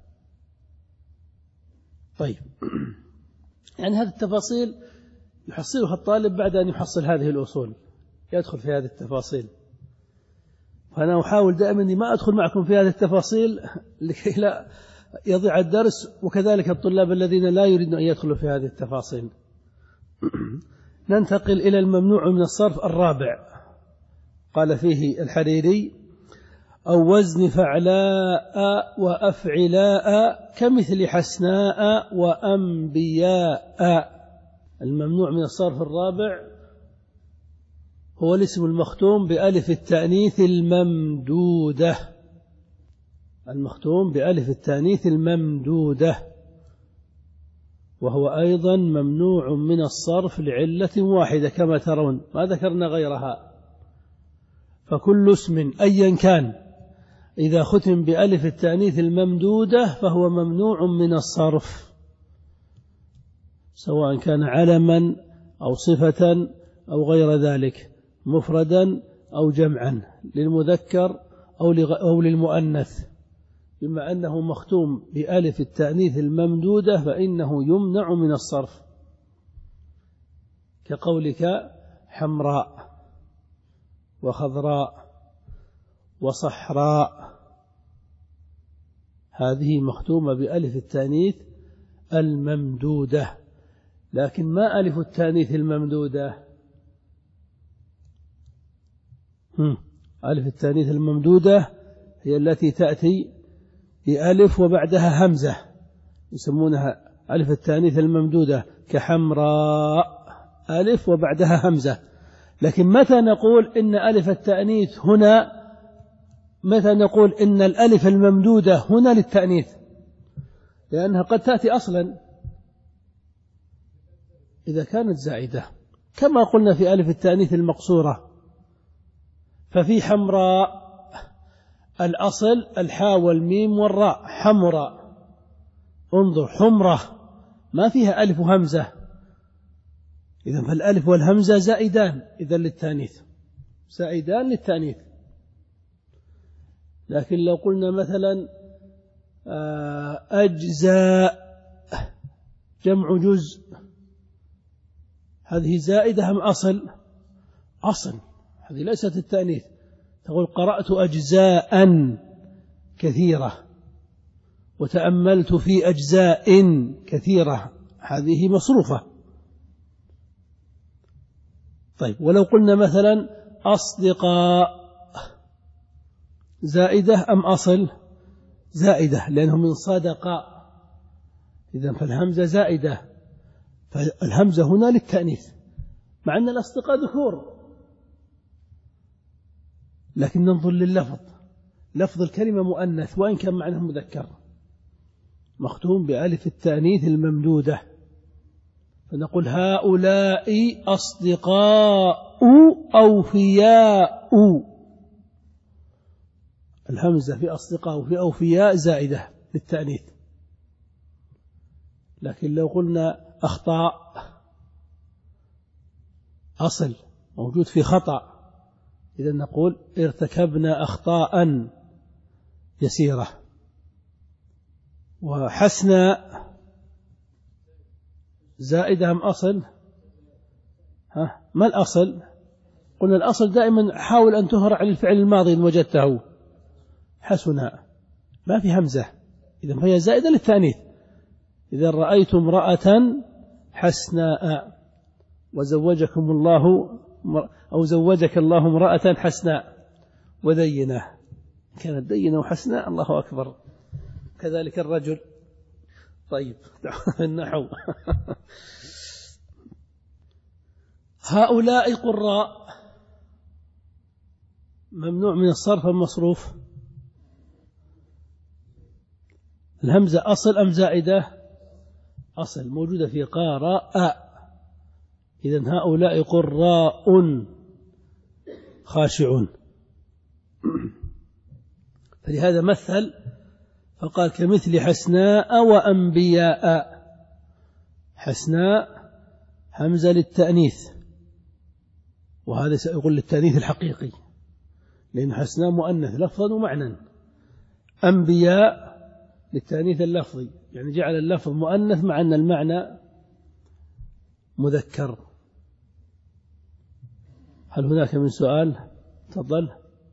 طيب، يعني هذه التفاصيل يحصلها الطالب بعد أن يحصل هذه الأصول، يدخل في هذه التفاصيل. فأنا أحاول دائما أني ما أدخل معكم في هذه التفاصيل لكي لا يضيع الدرس، وكذلك الطلاب الذين لا يريدون أن يدخلوا في هذه التفاصيل. ننتقل إلى الممنوع من الصرف الرابع. قال فيه الحريري أو وزن فعلاء وأفعلاء كمثل حسناء وأنبياء. الممنوع من الصرف الرابع هو الاسم المختوم بألف التأنيث الممدودة، المختوم بألف التأنيث الممدودة، وهو أيضا ممنوع من الصرف لعلة واحدة كما ترون، ما ذكرنا غيرها. فكل اسم أيا كان إذا ختم بألف التأنيث الممدودة فهو ممنوع من الصرف، سواء كان علما أو صفة أو غير ذلك، مفردا أو جمعا، للمذكر أو للمؤنث. بما أنه مختوم بألف التأنيث الممدودة فإنه يمنع من الصرف، كقولك حمراء وخضراء وصحراء، هذه مختومة بألف التأنيث الممدودة. لكن ما ألف التأنيث الممدودة؟ ألف التأنيث الممدودة هي التي تأتي بألف وبعدها همزة، يسمونها ألف التأنيث الممدودة، كحمراء ألف وبعدها همزة. لكن متى نقول إن ألف التأنيث هنا، متى نقول إن الألف الممدودة هنا للتأنيث؟ لأنها قد تأتي أصلا إذا كانت زائدة، كما قلنا في ألف التأنيث المقصورة. ففي حمراء الأصل الحاء والميم والراء، حمراء، انظر حمرة ما فيها ألف وهمزة، إذن فالألف والهمزة زائدان إذن للتأنيث، زائدان للتأنيث. لكن لو قلنا مثلا أجزاء جمع جزء، هذه زائدة أم أصل؟ أصل، هذه ليست التأنيث. تقول قرأت أجزاء كثيرة وتأملت في أجزاء كثيرة، هذه مصروفة. طيب ولو قلنا مثلا أصدقاء، زائدة أم أصل؟ زائدة، لأنه من صدقاء، إذن فالهمزة زائدة، فالهمزة هنا للتأنيث، مع أن الأصدقاء ذكور. لكن ننظر لللفظ، لفظ الكلمة مؤنث وإن كان معناه مذكر، مختوم بألف التأنيث الممدودة، فنقول هؤلاء أصدقاء أوفياء، الهمزة في أصدقاء وفي أوفياء زائدة للتأنيث. لكن لو قلنا أخطاء، أصل موجود في خطأ، إذا نقول ارتكبنا أخطاء يسيرة. وحسنا زائدة أم أصل؟ ها ما الأصل؟ قلنا الأصل دائما حاول أن تهرع للفعل الماضي إن وجدته، حسنا ما في همزة، إذا فهي زائدة للتأنيث. إذا رأيت امرأة حسناء وزوجكم الله أو زوجك الله امرأة حسناء ودينة، كانت دينة وحسناء، الله أكبر. كذلك الرجل. طيب النحو هؤلاء قراء، ممنوع من الصرف المصروف، الهمزة أصل أم زائدة؟ أصل، موجودة في قاراء، إذن هؤلاء قراء خاشعون. فلهذا مثل فقال كمثل حسناء وأنبياء، حسناء همزة للتأنيث، وهذا سيقول للتأنيث الحقيقي لأن حسناء مؤنث لفظا ومعنى، أنبياء للتأنيث اللفظي، يعني جعل اللفظ مؤنث مع أن المعنى مذكر. هل هناك من سؤال؟ تفضل.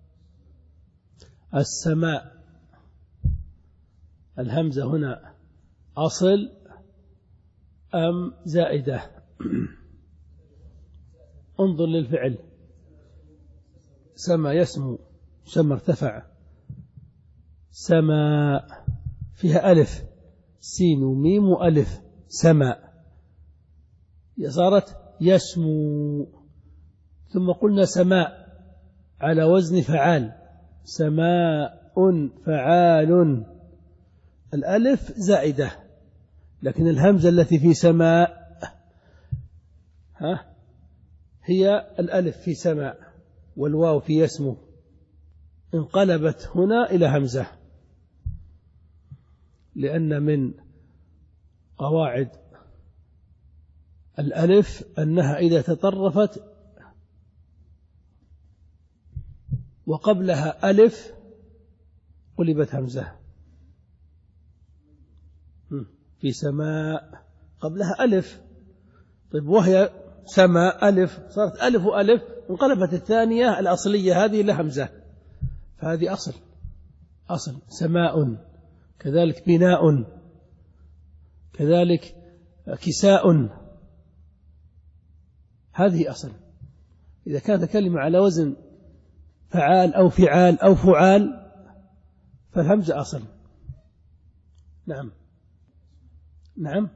السماء، الهمزة هنا أصل أم زائدة؟ انظر للفعل، سما يسمو، سما ارتفع، سماء فيها ألف، سين وميم وألف، سماء، صارت يسمو. ثم قلنا سماء على وزن فعال، سماء فعال، الألف زائدة، لكن الهمزة التي في سماء ها هي الألف في سماء والواو في يسمو. انقلبت هنا إلى همزة، لأن من قواعد الألف أنها إذا تطرفت وقبلها ألف قلبت همزة. في سماء قبلها ألف، طيب وهي سماء ألف صارت ألف وألف، انقلبت الثانية الأصلية هذه لهمزة، فهذه أصل أصل سماء، كذلك بناء، كذلك كساء، هذه أصل. إذا كانت كلمة على وزن فعال أو فعال أو فعال فالهمزة أصل. نعم نعم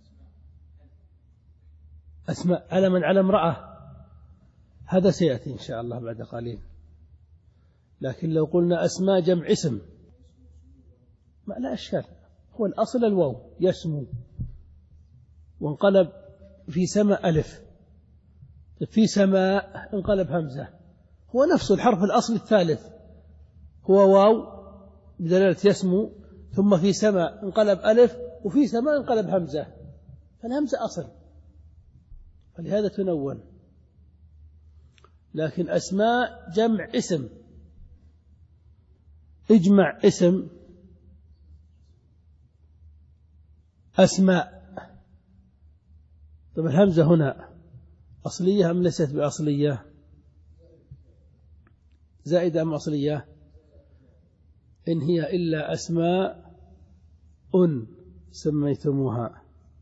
أسماء على من على امرأة، هذا سيأتي إن شاء الله بعد قليل. لكن لو قلنا أسماء جمع اسم ما لا أشكال، هو الأصل الواو يسمو، وانقلب في سماء ألف، في سماء انقلب همزة، هو نفس الحرف الأصل الثالث هو واو بدلالة يسمو، ثم في سماء انقلب ألف، وفي سماء انقلب همزة، فالهمزة أصل، فلهذا تنون. لكن أسماء جمع اسم، اجمع اسم أسماء. طب الهمزة هنا أصلية أم ليست بأصلية؟ زائدة أم أصلية؟ إن هي إلا أسماء أن سميتموها،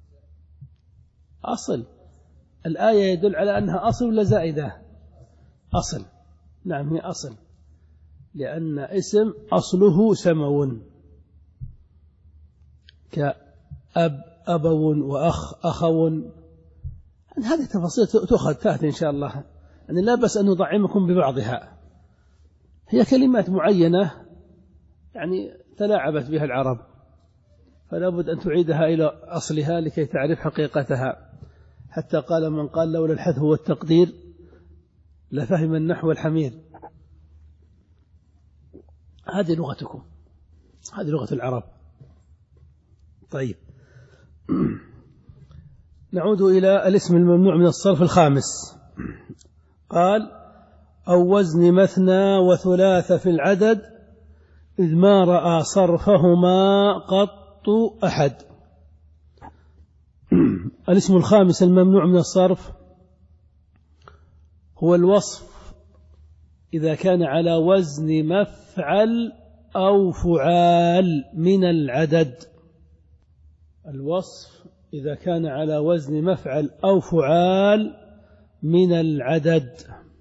أصل. الآية يدل على أنها أصل ولا زائدة؟ أصل. نعم هي أصل، لأن اسم أصله سمو، كأب أبو وأخ أخو، هذه تفاصيل تأخذ تأتي إن شاء الله، يعني لا بس أن نطعمكم ببعضها، هي كلمات معينة يعني تلاعبت بها العرب، فلا بد أن تعيدها إلى أصلها لكي تعرف حقيقتها. حتى قال من قال لولا الحذف والتقدير لفهم النحو الحمير. هذه لغتكم، هذه لغة العرب. طيب نعود إلى الاسم الممنوع من الصرف الخامس. قال أو وزن مثنى وثلاث في العدد إذ ما رأى صرفهما قط أحد. الاسم الخامس الممنوع من الصرف هو الوصف إذا كان على وزن مفعل أو فعال من العدد. الوصف إذا كان على وزن مفعل أو فعال من العدد.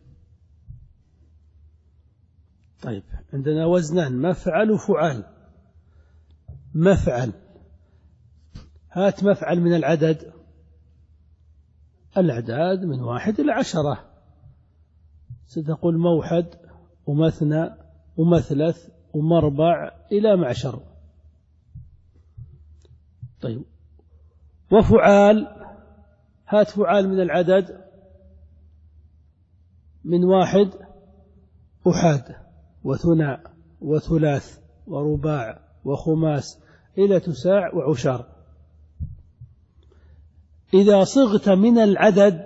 طيب عندنا وزنان مفعل وفعال. مفعل، هات مفعل من العدد، الأعداد من واحد إلى عشرة، ستقول موحد ومثنى ومثلث ومربع إلى معشر. طيب وفعال، هات فعال من العدد من واحد أحاد وثناء وثلاث ورباع وخماس إلى تساع وعشر. إذا صغت من العدد،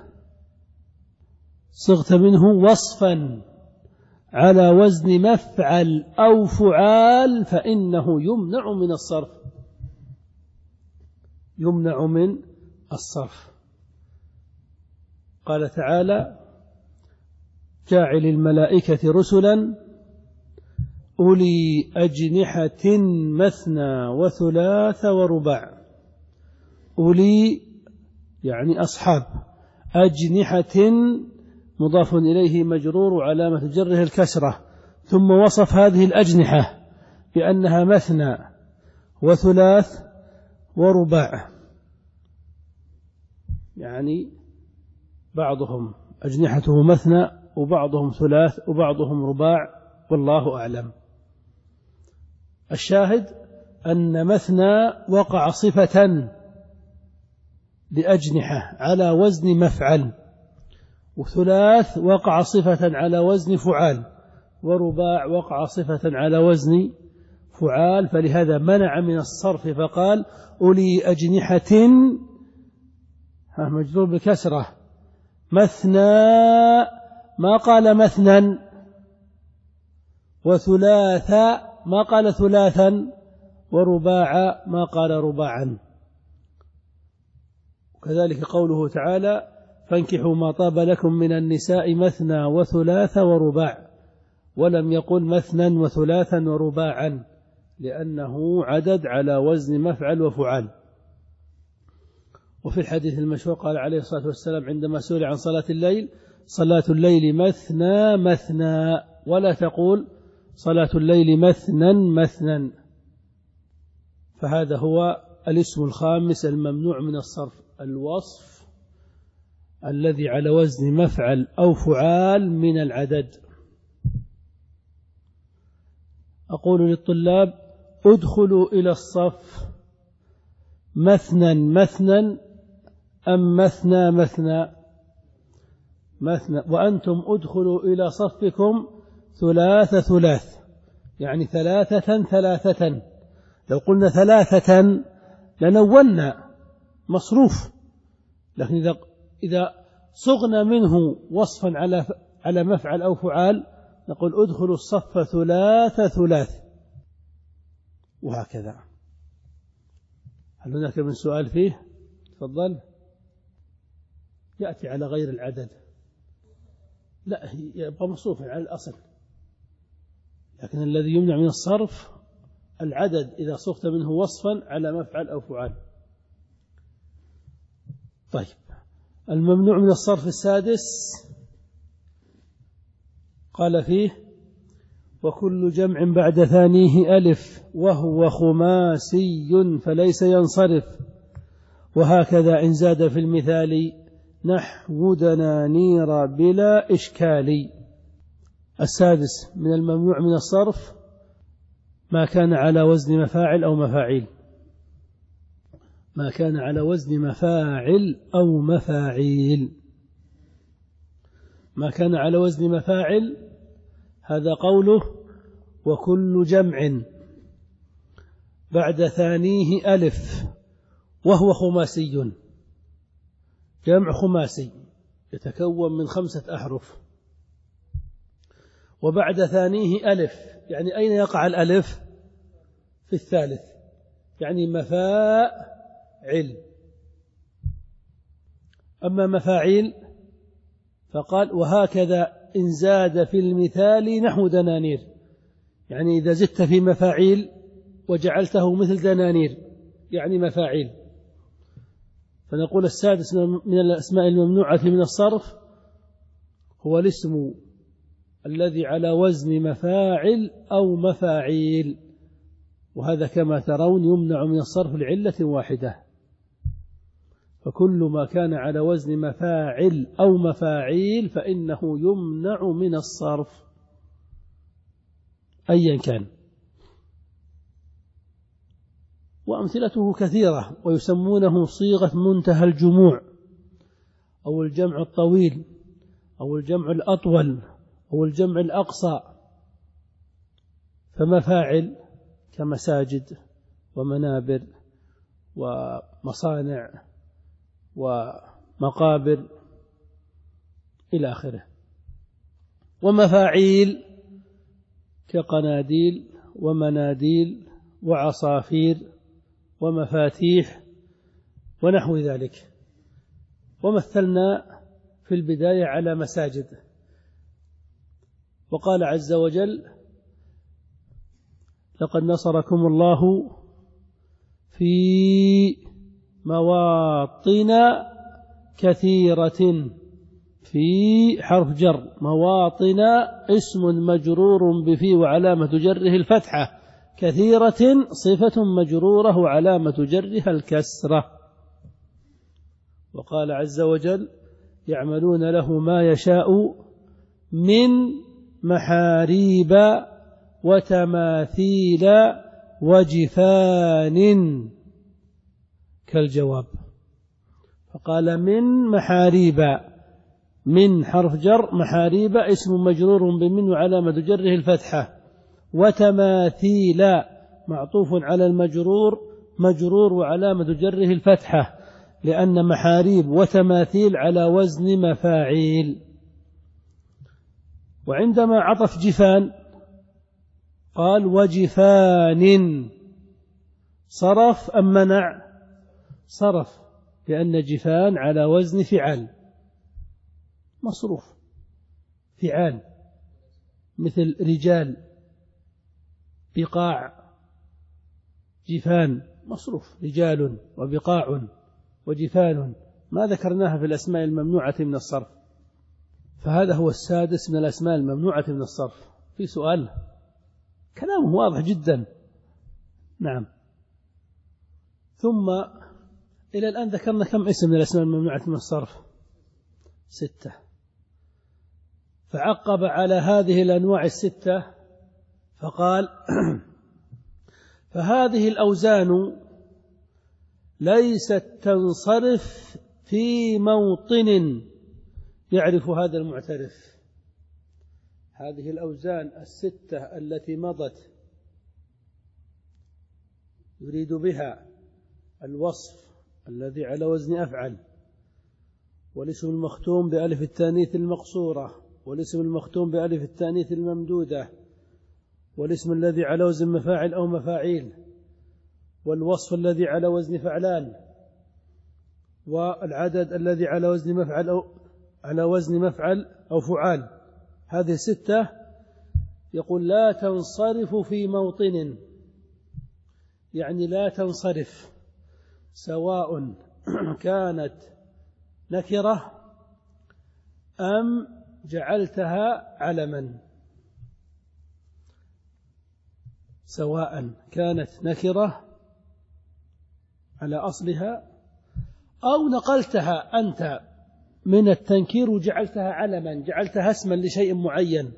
صغت منه وصفا على وزن مفعل أو فعال، فإنه يمنع من الصرف، يمنع من الصرف. قال تعالى جاعل الملائكة رسلا أولي أجنحة مثنى وثلاث ورباع. أولي يعني أصحاب، أجنحة مضاف إليه مجرور وعلامة جره الكسرة، ثم وصف هذه الأجنحة بأنها مثنى وثلاث ورباع، يعني بعضهم أجنحته مثنى وبعضهم ثلاث وبعضهم رباع، والله أعلم. الشاهد أن مثنى وقع صفة لأجنحة على وزن مفعل، وثلاث وقع صفة على وزن فعال، ورباع وقع صفة على وزن فعال، فلهذا منع من الصرف فقال أولي أجنحة مجرور بكسرة، مثنى ما قال مثنى، وثلاثا ما قال ثلاثا، ورباع ما قال رباعا. وكذلك قوله تعالى فانكحوا ما طاب لكم من النساء مثنى وثلاث ورباع، ولم يقل مثنى وثلاثا ورباعا، لأنه عدد على وزن مفعل وفعال. وفي الحديث المشهور قال عليه الصلاة والسلام عندما سئل عن صلاة الليل صلاة الليل مثنى مثنى، ولا تقول صلاة الليل مثنى مثنى. فهذا هو الاسم الخامس الممنوع من الصرف، الوصف الذي على وزن مفعل أو فعال من العدد. أقول للطلاب ادخلوا إلى الصف مثنى مثنى أم مثنى مثنى مثنى، وأنتم ادخلوا إلى صفكم ثلاث ثلاث، يعني ثلاثة ثلاثة. لو قلنا ثلاثة لنولنا مصروف، لكن إذا إذا صغنا منه وصفا على على مفعل أو فعال نقول ادخلوا الصف ثلاث ثلاث، وهكذا. هل هناك من سؤال فيه؟ تفضل. يأتي على غير العدد، لا يبقى مصروفا على الأصل، لكن الذي يمنع من الصرف العدد إذا صغت منه وصفا على مفعل أو فعال. طيب، الممنوع من الصرف السادس قال فيه وكل جمع بعد ثانيه ألف وهو خماسي فليس ينصرف، وهكذا إن زاد في المثال نحو دنانير بلا إشكال. السادس من الممنوع من الصرف ما كان على وزن مفاعل أو مفاعيل، ما كان على وزن مفاعل أو مفاعيل. ما كان على وزن مفاعل هذا قوله وكل جمع بعد ثانيه ألف وهو خماسي، جمع خماسي يتكون من خمسة أحرف، وبعد ثانيه ألف، يعني أين يقع الألف؟ في الثالث، يعني مفاعل. أما مفاعيل فقال وهكذا إن زاد في المثال نحو دنانير، يعني إذا زدت في مفاعيل وجعلته مثل دنانير يعني مفاعيل. فنقول السادس من الأسماء الممنوعة من الصرف هو الاسم الذي على وزن مفاعل أو مفاعيل، وهذا كما ترون يمنع من الصرف لعلة واحدة. فكل ما كان على وزن مفاعل أو مفاعيل فإنه يمنع من الصرف أيا كان. وأمثلته كثيرة، ويسمونه صيغة منتهى الجموع أو الجمع الطويل أو الجمع الأطول أو الجمع الأقصى. فمفاعل كمساجد ومنابر ومصانع ومقابر إلى آخره. ومفاعيل كقناديل ومناديل وعصافير ومفاتيح ونحو ذلك. ومثلنا في البداية على مساجد، وقال عز وجل لقد نصركم الله في مواطن كثيرة، في حرف جر، مواطن اسم مجرور بفي وعلامة جره الفتحة، كثيرة صفة مجرورة وعلامة جرها الكسرة. وقال عز وجل يعملون له ما يشاء من محاريب وتماثيل وجفان كالجواب. فقال من محاريب، من حرف جر، محاريب اسم مجرور بمن وعلامة جره الفتحة، وتماثيل معطوف على المجرور مجرور وعلامة جره الفتحة، لأن محاريب وتماثيل على وزن مفاعيل. وعندما عطف جفان قال وجفان، صرف أم منع؟ صرف، لأن جفان على وزن فعال مصروف، فعال، مثل رجال، بقاع، جفان مصروف، رجال وبقاع وجفان، ما ذكرناها في الأسماء الممنوعة من الصرف. فهذا هو السادس من الأسماء الممنوعة من الصرف. في سؤال؟ كلامه واضح جدا. نعم. ثم إلى الآن ذكرنا كم اسم من الأسماء الممنوعة من الصرف؟ ستة. فعقب على هذه الأنواع الستة فقال فهذه الأوزان ليست تنصرف في موطن يعرف هذا المعترف. هذه الأوزان الستة التي مضت يريد بها الوصف الذي على وزن أفعل، والاسم المختوم بألف التانيث المقصورة، والاسم المختوم بألف التانيث الممدودة، والاسم الذي على وزن مفاعل أو مفاعيل، والوصف الذي على وزن فعلان، والعدد الذي على وزن مفعل أو على وزن مفعل أو فعال. هذه ستة يقول لا تنصرف في موطن، يعني لا تنصرف، سواء كانت نكرة أم جعلتها علما، سواء كانت نكرة على أصلها أو نقلتها أنت من التنكير وجعلتها علما، جعلتها اسما لشيء معين.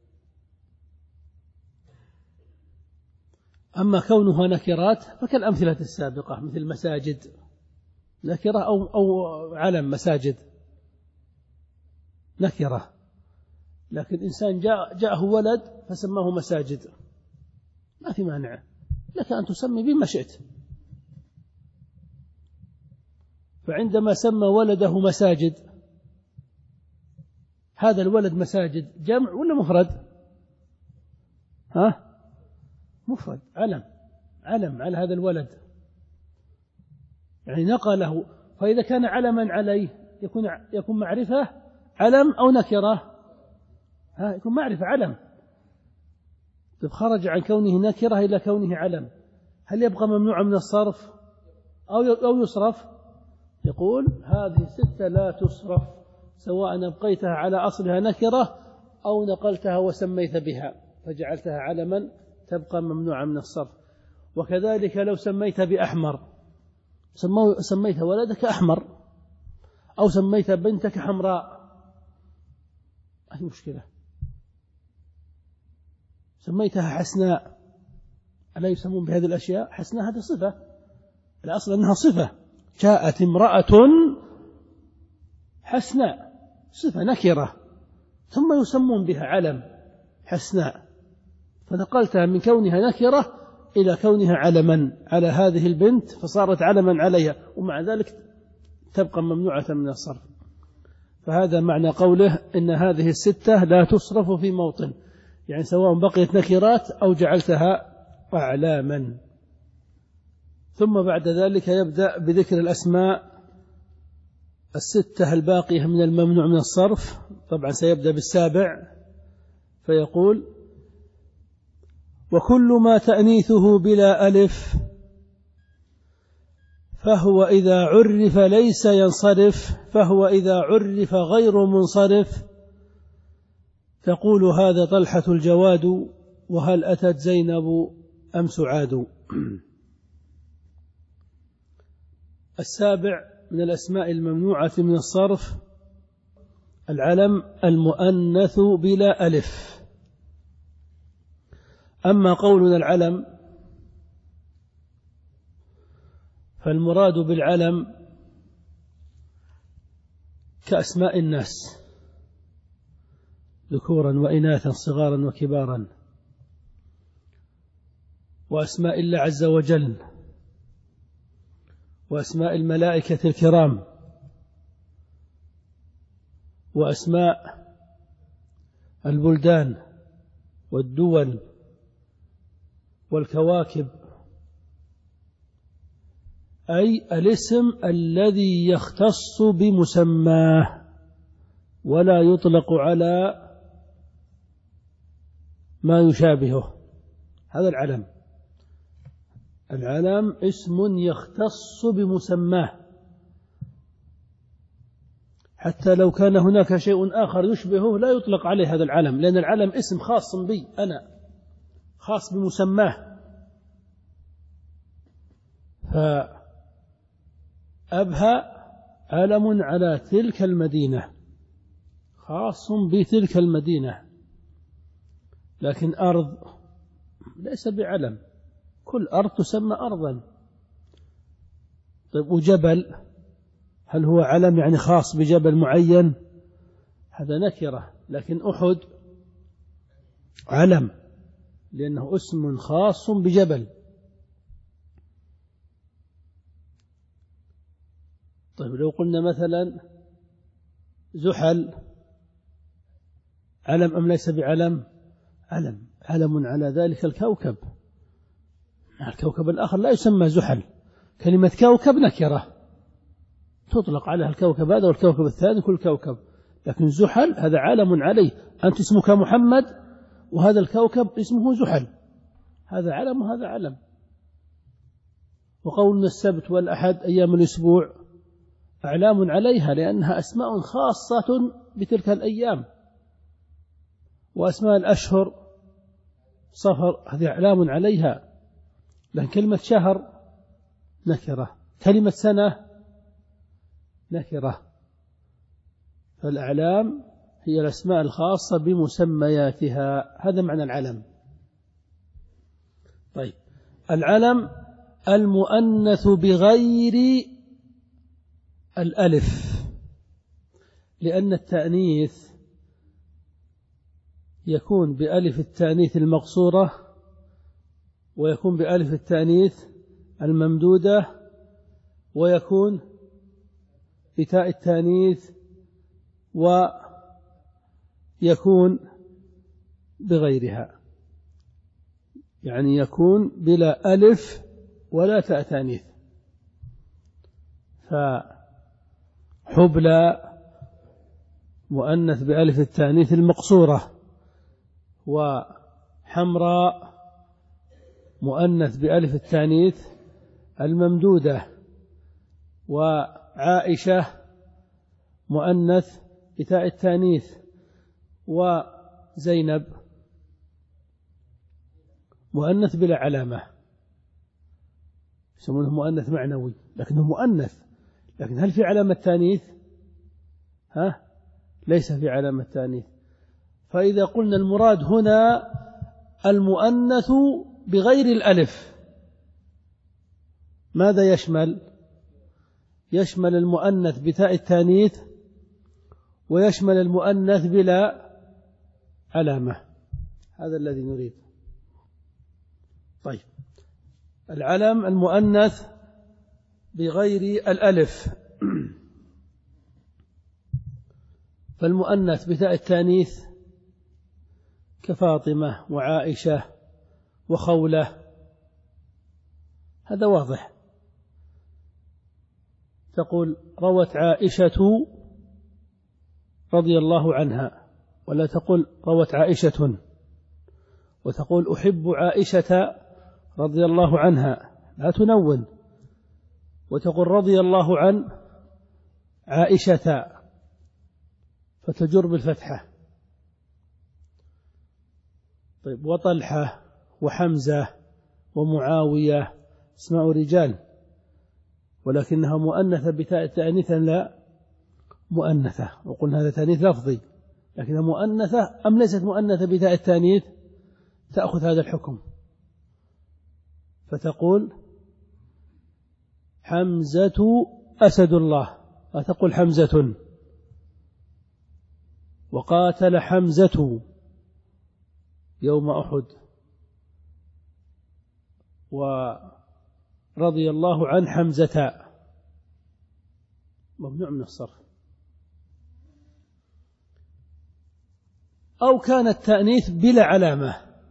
أما كونها نكرات فكالأمثلة السابقة، مثل مساجد، نكرة أو أو علم، مساجد نكرة، لكن إنسان جاء جاءه ولد فسماه مساجد، ما في مانع لك أن تسمي بما شئت. فعندما سمى ولده مساجد، هذا الولد مساجد جمع ولا مفرد؟ ها؟ مفرد، علم، علم على هذا الولد، يعني نقله. فإذا كان علما عليه يكون يكون معرفة علم أو نكرة؟ ها، يكون معرفة علم. طيب خرج عن كونه نكرة إلى كونه علم، هل يبقى ممنوع من الصرف أو أو يصرف؟ يقول هذه الستة لا تصرف، سواء أبقيتها على أصلها نكرة أو نقلتها وسميت بها فجعلتها علما تبقى ممنوعة من الصرف. وكذلك لو سميت بأحمر، سميت ولدك أحمر أو سميت بنتك حمراء، أي مشكلة. سميتها حسناء، ألا يسمون بهذه الأشياء؟ حسناء هذه صفة، الأصل أنها صفة. جاءت امرأة حسناء، صفة نكرة، ثم يسمون بها علم حسناء، فنقلتها من كونها نكرة إلى كونها علما على هذه البنت، فصارت علما عليها، ومع ذلك تبقى ممنوعة من الصرف. فهذا معنى قوله إن هذه الستة لا تصرف في موطن، يعني سواء بقيت نكرات أو جعلتها أعلاما. ثم بعد ذلك يبدأ بذكر الأسماء الستة الباقية من الممنوع من الصرف. طبعا سيبدأ بالسابع فيقول وكل ما تأنيثه بلا ألف فهو إذا عرف ليس ينصرف، فهو إذا عرف غير منصرف. تقول هذا طلحة الجواد، وهل أتت زينب أم سعاد. السابع من الأسماء الممنوعة من الصرف العلم المؤنث بلا ألف. أما قولنا العلم فالمراد بالعلم كأسماء الناس، ذكورا وإناثا صغارا وكبارا، وأسماء الله عز وجل، وأسماء الملائكة الكرام، وأسماء البلدان والدول والكواكب، أي الاسم الذي يختص بمسماه ولا يطلق على ما يشابهه. هذا العلم. العلم اسم يختص بمسماه، حتى لو كان هناك شيء آخر يشبهه لا يطلق عليه هذا العلم، لأن العلم اسم خاص بي أنا، خاص بمسماه. فأبها علم على تلك المدينة، خاص بتلك المدينة، لكن أرض ليس بعلم، كل أرض تسمى أرضا. طيب وجبل، هل هو علم يعني خاص بجبل معين؟ هذا نكرة. لكن أحد علم لأنه اسم خاص بجبل. طيب لو قلنا مثلا زحل، علم أم ليس بعلم؟ علم، علم على ذلك الكوكب. الكوكب الآخر لا يسمى زحل. كلمة كوكب نكرة تطلق على الكوكب هذا والكوكب الثاني، كل كوكب. لكن زحل هذا عالم عليه، أنت اسمك محمد وهذا الكوكب اسمه زحل، هذا علم وهذا علم. وقولنا السبت والأحد أيام الأسبوع أعلام عليها لأنها أسماء خاصة بتلك الأيام. وأسماء الأشهر صفر هذه أعلام عليها. لكن كلمة شهر نكرة، كلمة سنة نكرة. فالأعلام هي الأسماء الخاصة بمسمياتها، هذا معنى العلم. طيب العلم المؤنث بغير الألف، لأن التأنيث يكون بألف التأنيث المقصورة، ويكون بألف التأنيث الممدودة، ويكون بتاء التأنيث، ويكون بغيرها، يعني يكون بلا ألف ولا تاء تأنيث. فحبلى مؤنث بألف التأنيث المقصورة، وحمراء مؤنث بألف التأنيث الممدودة، وعائشة مؤنث بتاء التأنيث، وزينب مؤنث بلا علامة، يسمونه مؤنث معنوي لكنه مؤنث. لكن هل في علامة تأنيث؟ ها؟ ليس في علامة تأنيث. فإذا قلنا المراد هنا المؤنث بغير الألف، ماذا يشمل؟ يشمل المؤنث بتاء التأنيث، ويشمل المؤنث بلا علامة. هذا الذي نريد. طيب العلم المؤنث بغير الألف، فالمؤنث بتاء التأنيث كفاطمة وعائشة وخولة، هذا واضح. تقول روت عائشة رضي الله عنها، ولا تقول روت عائشة. وتقول أحب عائشة رضي الله عنها، لا تنون. وتقول رضي الله عن عائشة، فتجر بالفتحة. طيب وطلحة وحمزة ومعاوية اسماء رجال، ولكنها مؤنثة بتاء التأنيث لا مؤنثة، وقلنا هذا تأنيث لفظي، لكنها مؤنثة أم ليست مؤنثة بتاء التأنيث؟ تأخذ هذا الحكم، فتقول حمزة أسد الله، لا تقول حمزة. وقاتل حمزة يوم أحد ورضي الله عن حمزة، ممنوع من الصرف. أو كان التأنيث بلا علامة،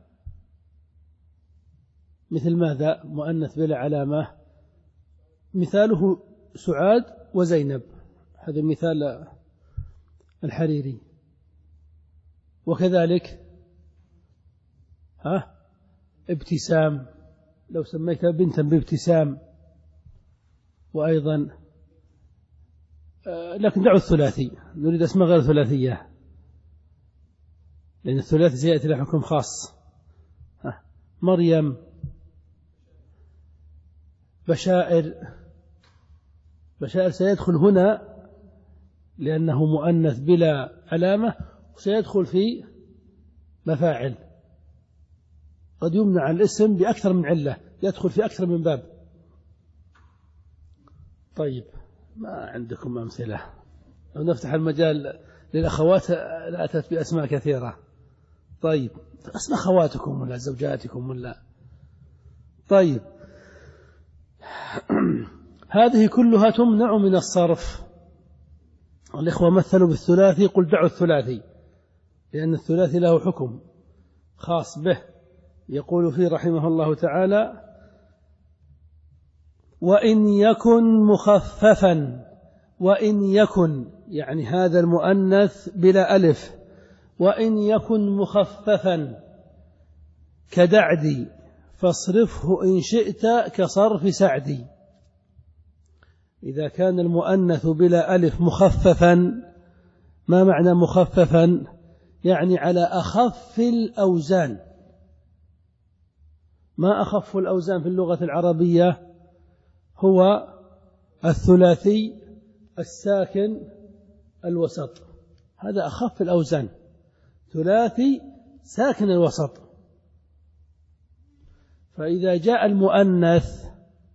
مثل ماذا؟ مؤنث بلا علامة، مثاله سعاد وزينب، هذا المثال الحريري. وكذلك ها ابتسام، لو سميت بنتا بابتسام. وأيضا لكن دعوا الثلاثي، نريد اسماء غير ثلاثية، لأن الثلاثي سيأتي له حكم خاص. ها مريم، بشائر. بشائر سيدخل هنا لأنه مؤنث بلا علامة، وسيدخل في مفاعل، قد يمنع الاسم بأكثر من علة، يدخل في أكثر من باب. طيب، ما عندكم أمثلة؟ لو نفتح المجال للأخوات لأتت بأسماء كثيرة. طيب، أسماء أخواتكم ولا زوجاتكم ولا؟ طيب، هذه كلها تمنع من الصرف. الإخوة مثلوا بالثلاثي، قل دعوا الثلاثي، لأن الثلاثي له حكم خاص به. يقول فيه رحمه الله تعالى: وإن يكن مخففا. وإن يكن يعني هذا المؤنث بلا ألف. وإن يكن مخففا كدعدي فاصرفه إن شئت كصرف سعدي. إذا كان المؤنث بلا ألف مخففا، ما معنى مخففا؟ يعني على أخف الأوزان. ما أخف الأوزان في اللغة العربية؟ هو الثلاثي الساكن الوسط، هذا أخف الأوزان، ثلاثي ساكن الوسط. فإذا جاء المؤنث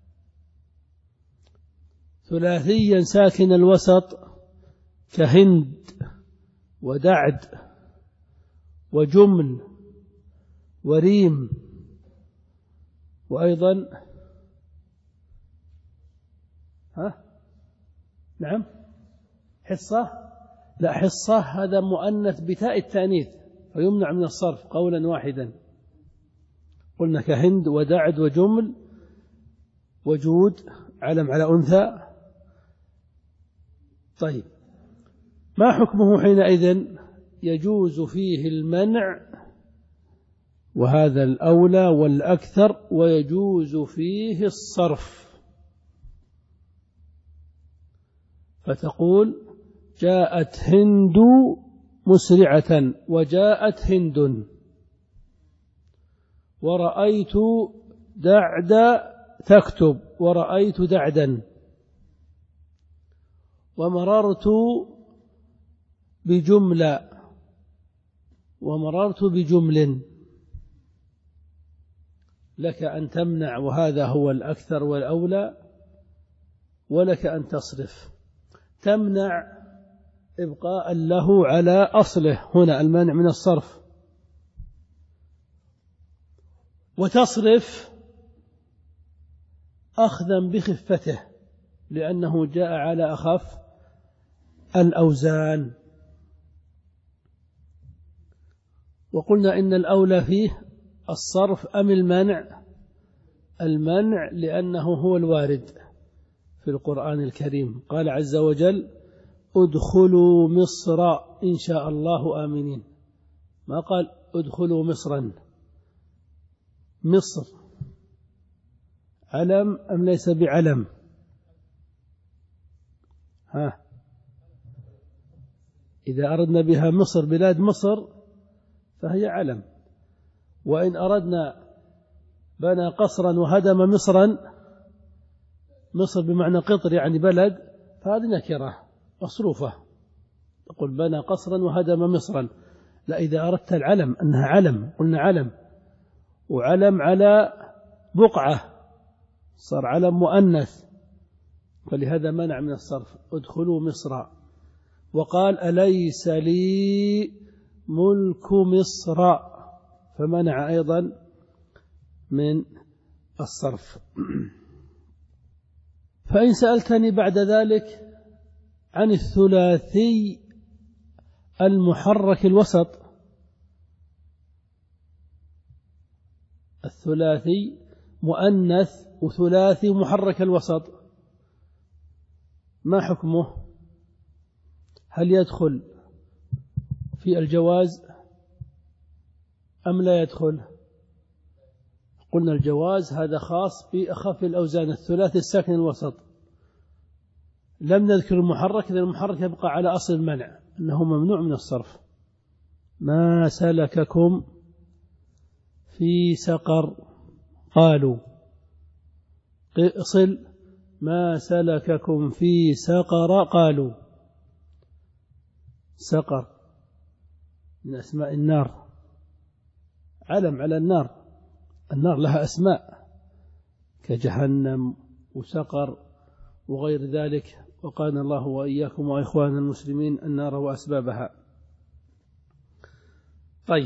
ثلاثيا ساكن الوسط كهند ودعد وجمل وريم، وأيضا ها نعم حصة، لا حصة هذا مؤنث بتاء التأنيث فيمنع من الصرف قولا واحدا. قلنا كهند ودعد وجمل وجود، علم على أنثى. طيب، ما حكمه حينئذ؟ يجوز فيه المنع، وهذا الأولى والأكثر، ويجوز فيه الصرف. فتقول: جاءت هند مسرعة، وجاءت هند، ورأيت دعد تكتب، ورأيت دعدا، ومررت بجملة، ومررت بجمل. لك أن تمنع، وهذا هو الأكثر والأولى، ولك أن تصرف. تمنع إبقاء له على أصله، هنا المانع من الصرف، وتصرف أخذا بخفته لأنه جاء على أخف الأوزان. وقلنا إن الأولى فيه الصرف أم المنع؟ المنع، لأنه هو الوارد في القرآن الكريم. قال عز وجل: ادخلوا مصر إن شاء الله آمنين، ما قال ادخلوا مصرا. مصر علم أم ليس بعلم؟ ها إذا أردنا بها مصر بلاد مصر فهي علم، وإن أردنا بنى قصرا وهدم مصرا، مصر بمعنى قطر يعني بلد، فهذه نكرة مصروفة، تقول بنى قصرا وهدم مصرا. لا، إذا أردت العلم أنها علم قلنا علم، وعلم على بقعة صار علم مؤنث، فلهذا منع من الصرف. ادخلوا مصر. وقال أليس لي ملك مصر، فمنع أيضا من الصرف. فإن سألتني بعد ذلك عن الثلاثي المحرك الوسط، الثلاثي مؤنث وثلاثي محرك الوسط، ما حكمه؟ هل يدخل في الجواز أم لا يدخل؟ قلنا الجواز هذا خاص بأخف الأوزان، الثلاثي الساكن الوسط. لم نذكر المحرك، إذا المحرك يبقى على أصل المنع أنه ممنوع من الصرف. ما سلككم في سقر قالوا، اصل ما سلككم في سقر قالوا. سقر من أسماء النار، علم على النار، النار لها أسماء كجهنم وسقر وغير ذلك، وقانا الله وإياكم وإخوان المسلمين النار وأسبابها. طيب،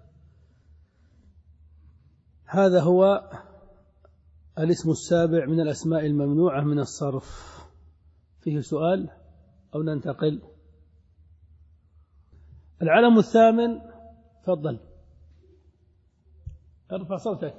هذا هو الاسم السابع من الأسماء الممنوعة من الصرف. فيه سؤال أو ننتقل؟ العلم الثامن، تفضل ارفع صوتك.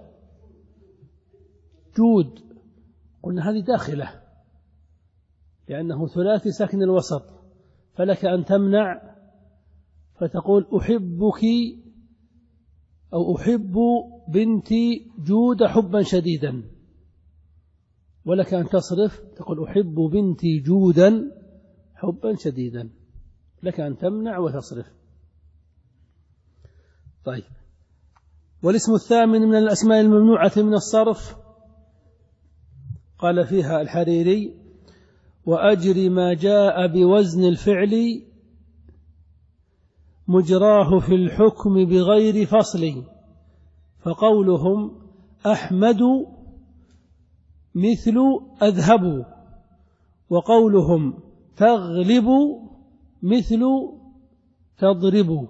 جود، قلنا هذه داخلة لأنه ثلاثي ساكن الوسط، فلك أن تمنع فتقول أحبك أو أحب بنتي جود حبا شديدا، ولك أن تصرف تقول أحب بنتي جودا حبا شديدا، لك أن تمنع وتصرف. طيب، والاسم الثامن من الأسماء الممنوعة من الصرف قال فيها الحريري: وأجر ما جاء بوزن الفعل مجراه في الحكم بغير فصل، فقولهم أحمد مثل أذهب، وقولهم تغلب مثل تضرب.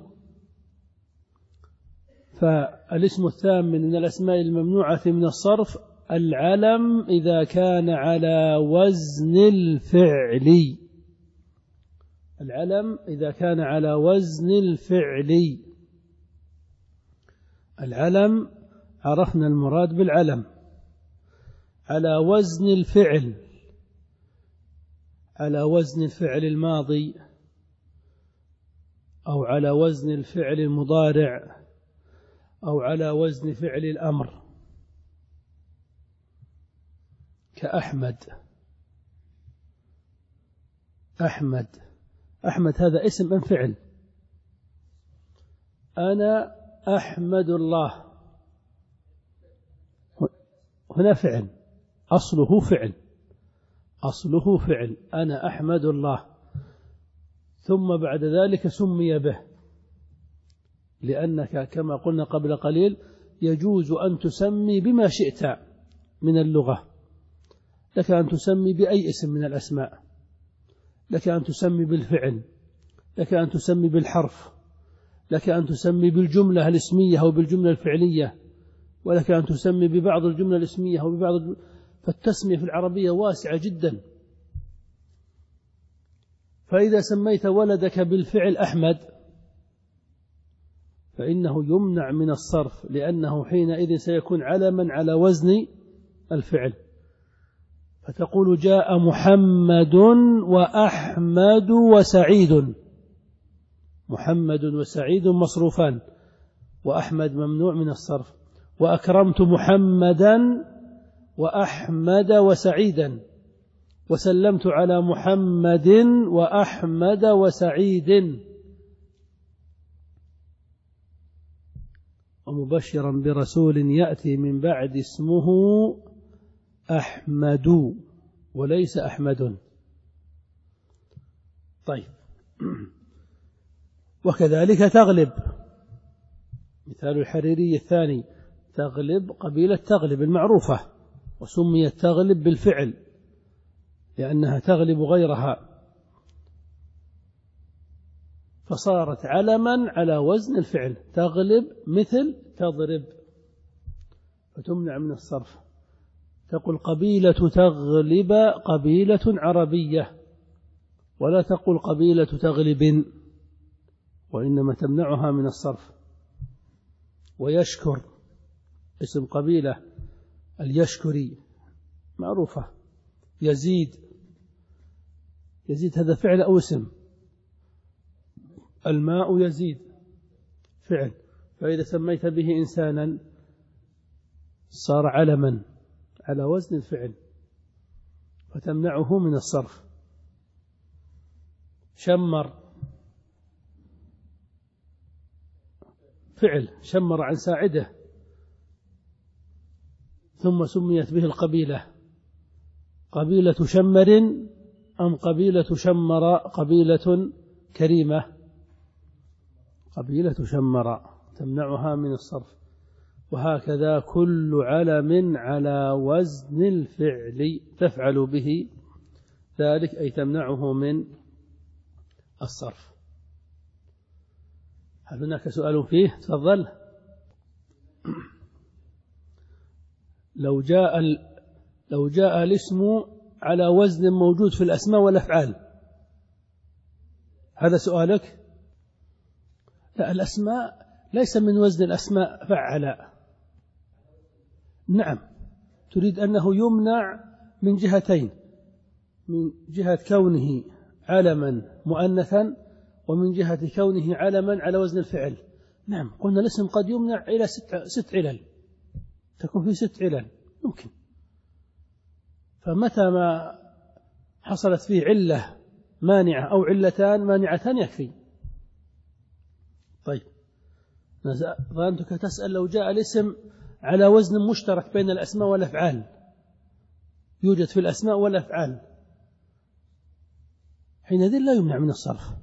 فالاسم الثامن من الأسماء الممنوعة من الصرف العلم إذا كان على وزن الفعل، العلم إذا كان على وزن الفعل. العلم عرفنا المراد بالعلم على وزن الفعل، على وزن الفعل الماضي أو على وزن الفعل المضارع أو على وزن فعل الأمر، كأحمد. أحمد أحمد هذا اسم أم فعل؟ أنا أحمد الله، هنا فعل، أصله فعل، أصله فعل، أنا أحمد الله، ثم بعد ذلك سمي به، لأنك كما قلنا قبل قليل يجوز أن تسمي بما شئت من اللغة، لك أن تسمي بأي اسم من الأسماء، لك أن تسمي بالفعل، لك أن تسمي بالحرف، لك أن تسمي بالجملة الاسمية أو بالجملة الفعلية، ولك أن تسمي ببعض الجملة الاسمية أو ببعض الجملة. فالتسمية في العربية واسعة جدا. فإذا سميت ولدك بالفعل أحمد فإنه يمنع من الصرف، لأنه حينئذ سيكون علما على وزن الفعل، فتقول جاء محمد وأحمد وسعيد، محمد وسعيد مصروفان، وأحمد ممنوع من الصرف. وأكرمت محمدا وأحمد وسعيدا، وسلمت على محمد وأحمد وسعيد. ومبشرا برسول يأتي من بعد اسمه أحمد وليس أحمد. طيب، وكذلك تغلب، مثال الحريري الثاني، تغلب قبيلة تغلب المعروفة، وسميت تغلب بالفعل لأنها تغلب غيرها. فصارت علما على وزن الفعل، تغلب مثل تضرب، فتمنع من الصرف. تقول قبيلة تغلب قبيلة عربية، ولا تقول قبيلة تغلب، وإنما تمنعها من الصرف. ويشكر اسم قبيلة، اليشكري معروفة. يزيد، يزيد هذا فعل أو اسم؟ الماء يزيد فعل، فإذا سميت به إنسانا صار علما على وزن الفعل، فتمنعه من الصرف. شمر فعل، شمر عن ساعده، ثم سميت به القبيلة. قبيلة شمر أم قبيلة شمر قبيلة كريمة؟ قبيلة شمر، تمنعها من الصرف. وهكذا كل علم على وزن الفعل تفعل به ذلك، أي تمنعه من الصرف. هل هناك سؤال فيه؟ تفضل. لو جاء لو جاء الاسم على وزن موجود في الأسماء والأفعال، هذا سؤالك؟ لا، الأسماء ليس من وزن الأسماء فعلا. نعم، تريد أنه يمنع من جهتين، من جهة كونه علما مؤنثا، ومن جهة كونه علما على وزن الفعل. نعم، قلنا الاسم قد يمنع إلى ست, ست علل، تكون في ست علل يمكن. فمتى ما حصلت فيه علة مانعة أو علتان مانعتان يكفي. طيب، ظننتك تسأل لو جاء الاسم على وزن مشترك بين الأسماء والأفعال، يوجد في الأسماء والأفعال، حينئذ لا يمنع من الصرف.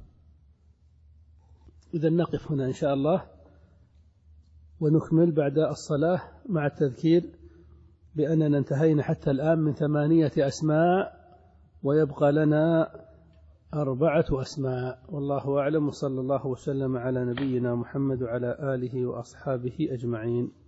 إذا نقف هنا إن شاء الله، ونكمل بعد الصلاة مع التذكير بأننا انتهينا حتى الآن من ثمانية أسماء، ويبقى لنا أربعة أسماء. والله أعلم، وصلى الله وسلم على نبينا محمد وعلى آله وأصحابه أجمعين.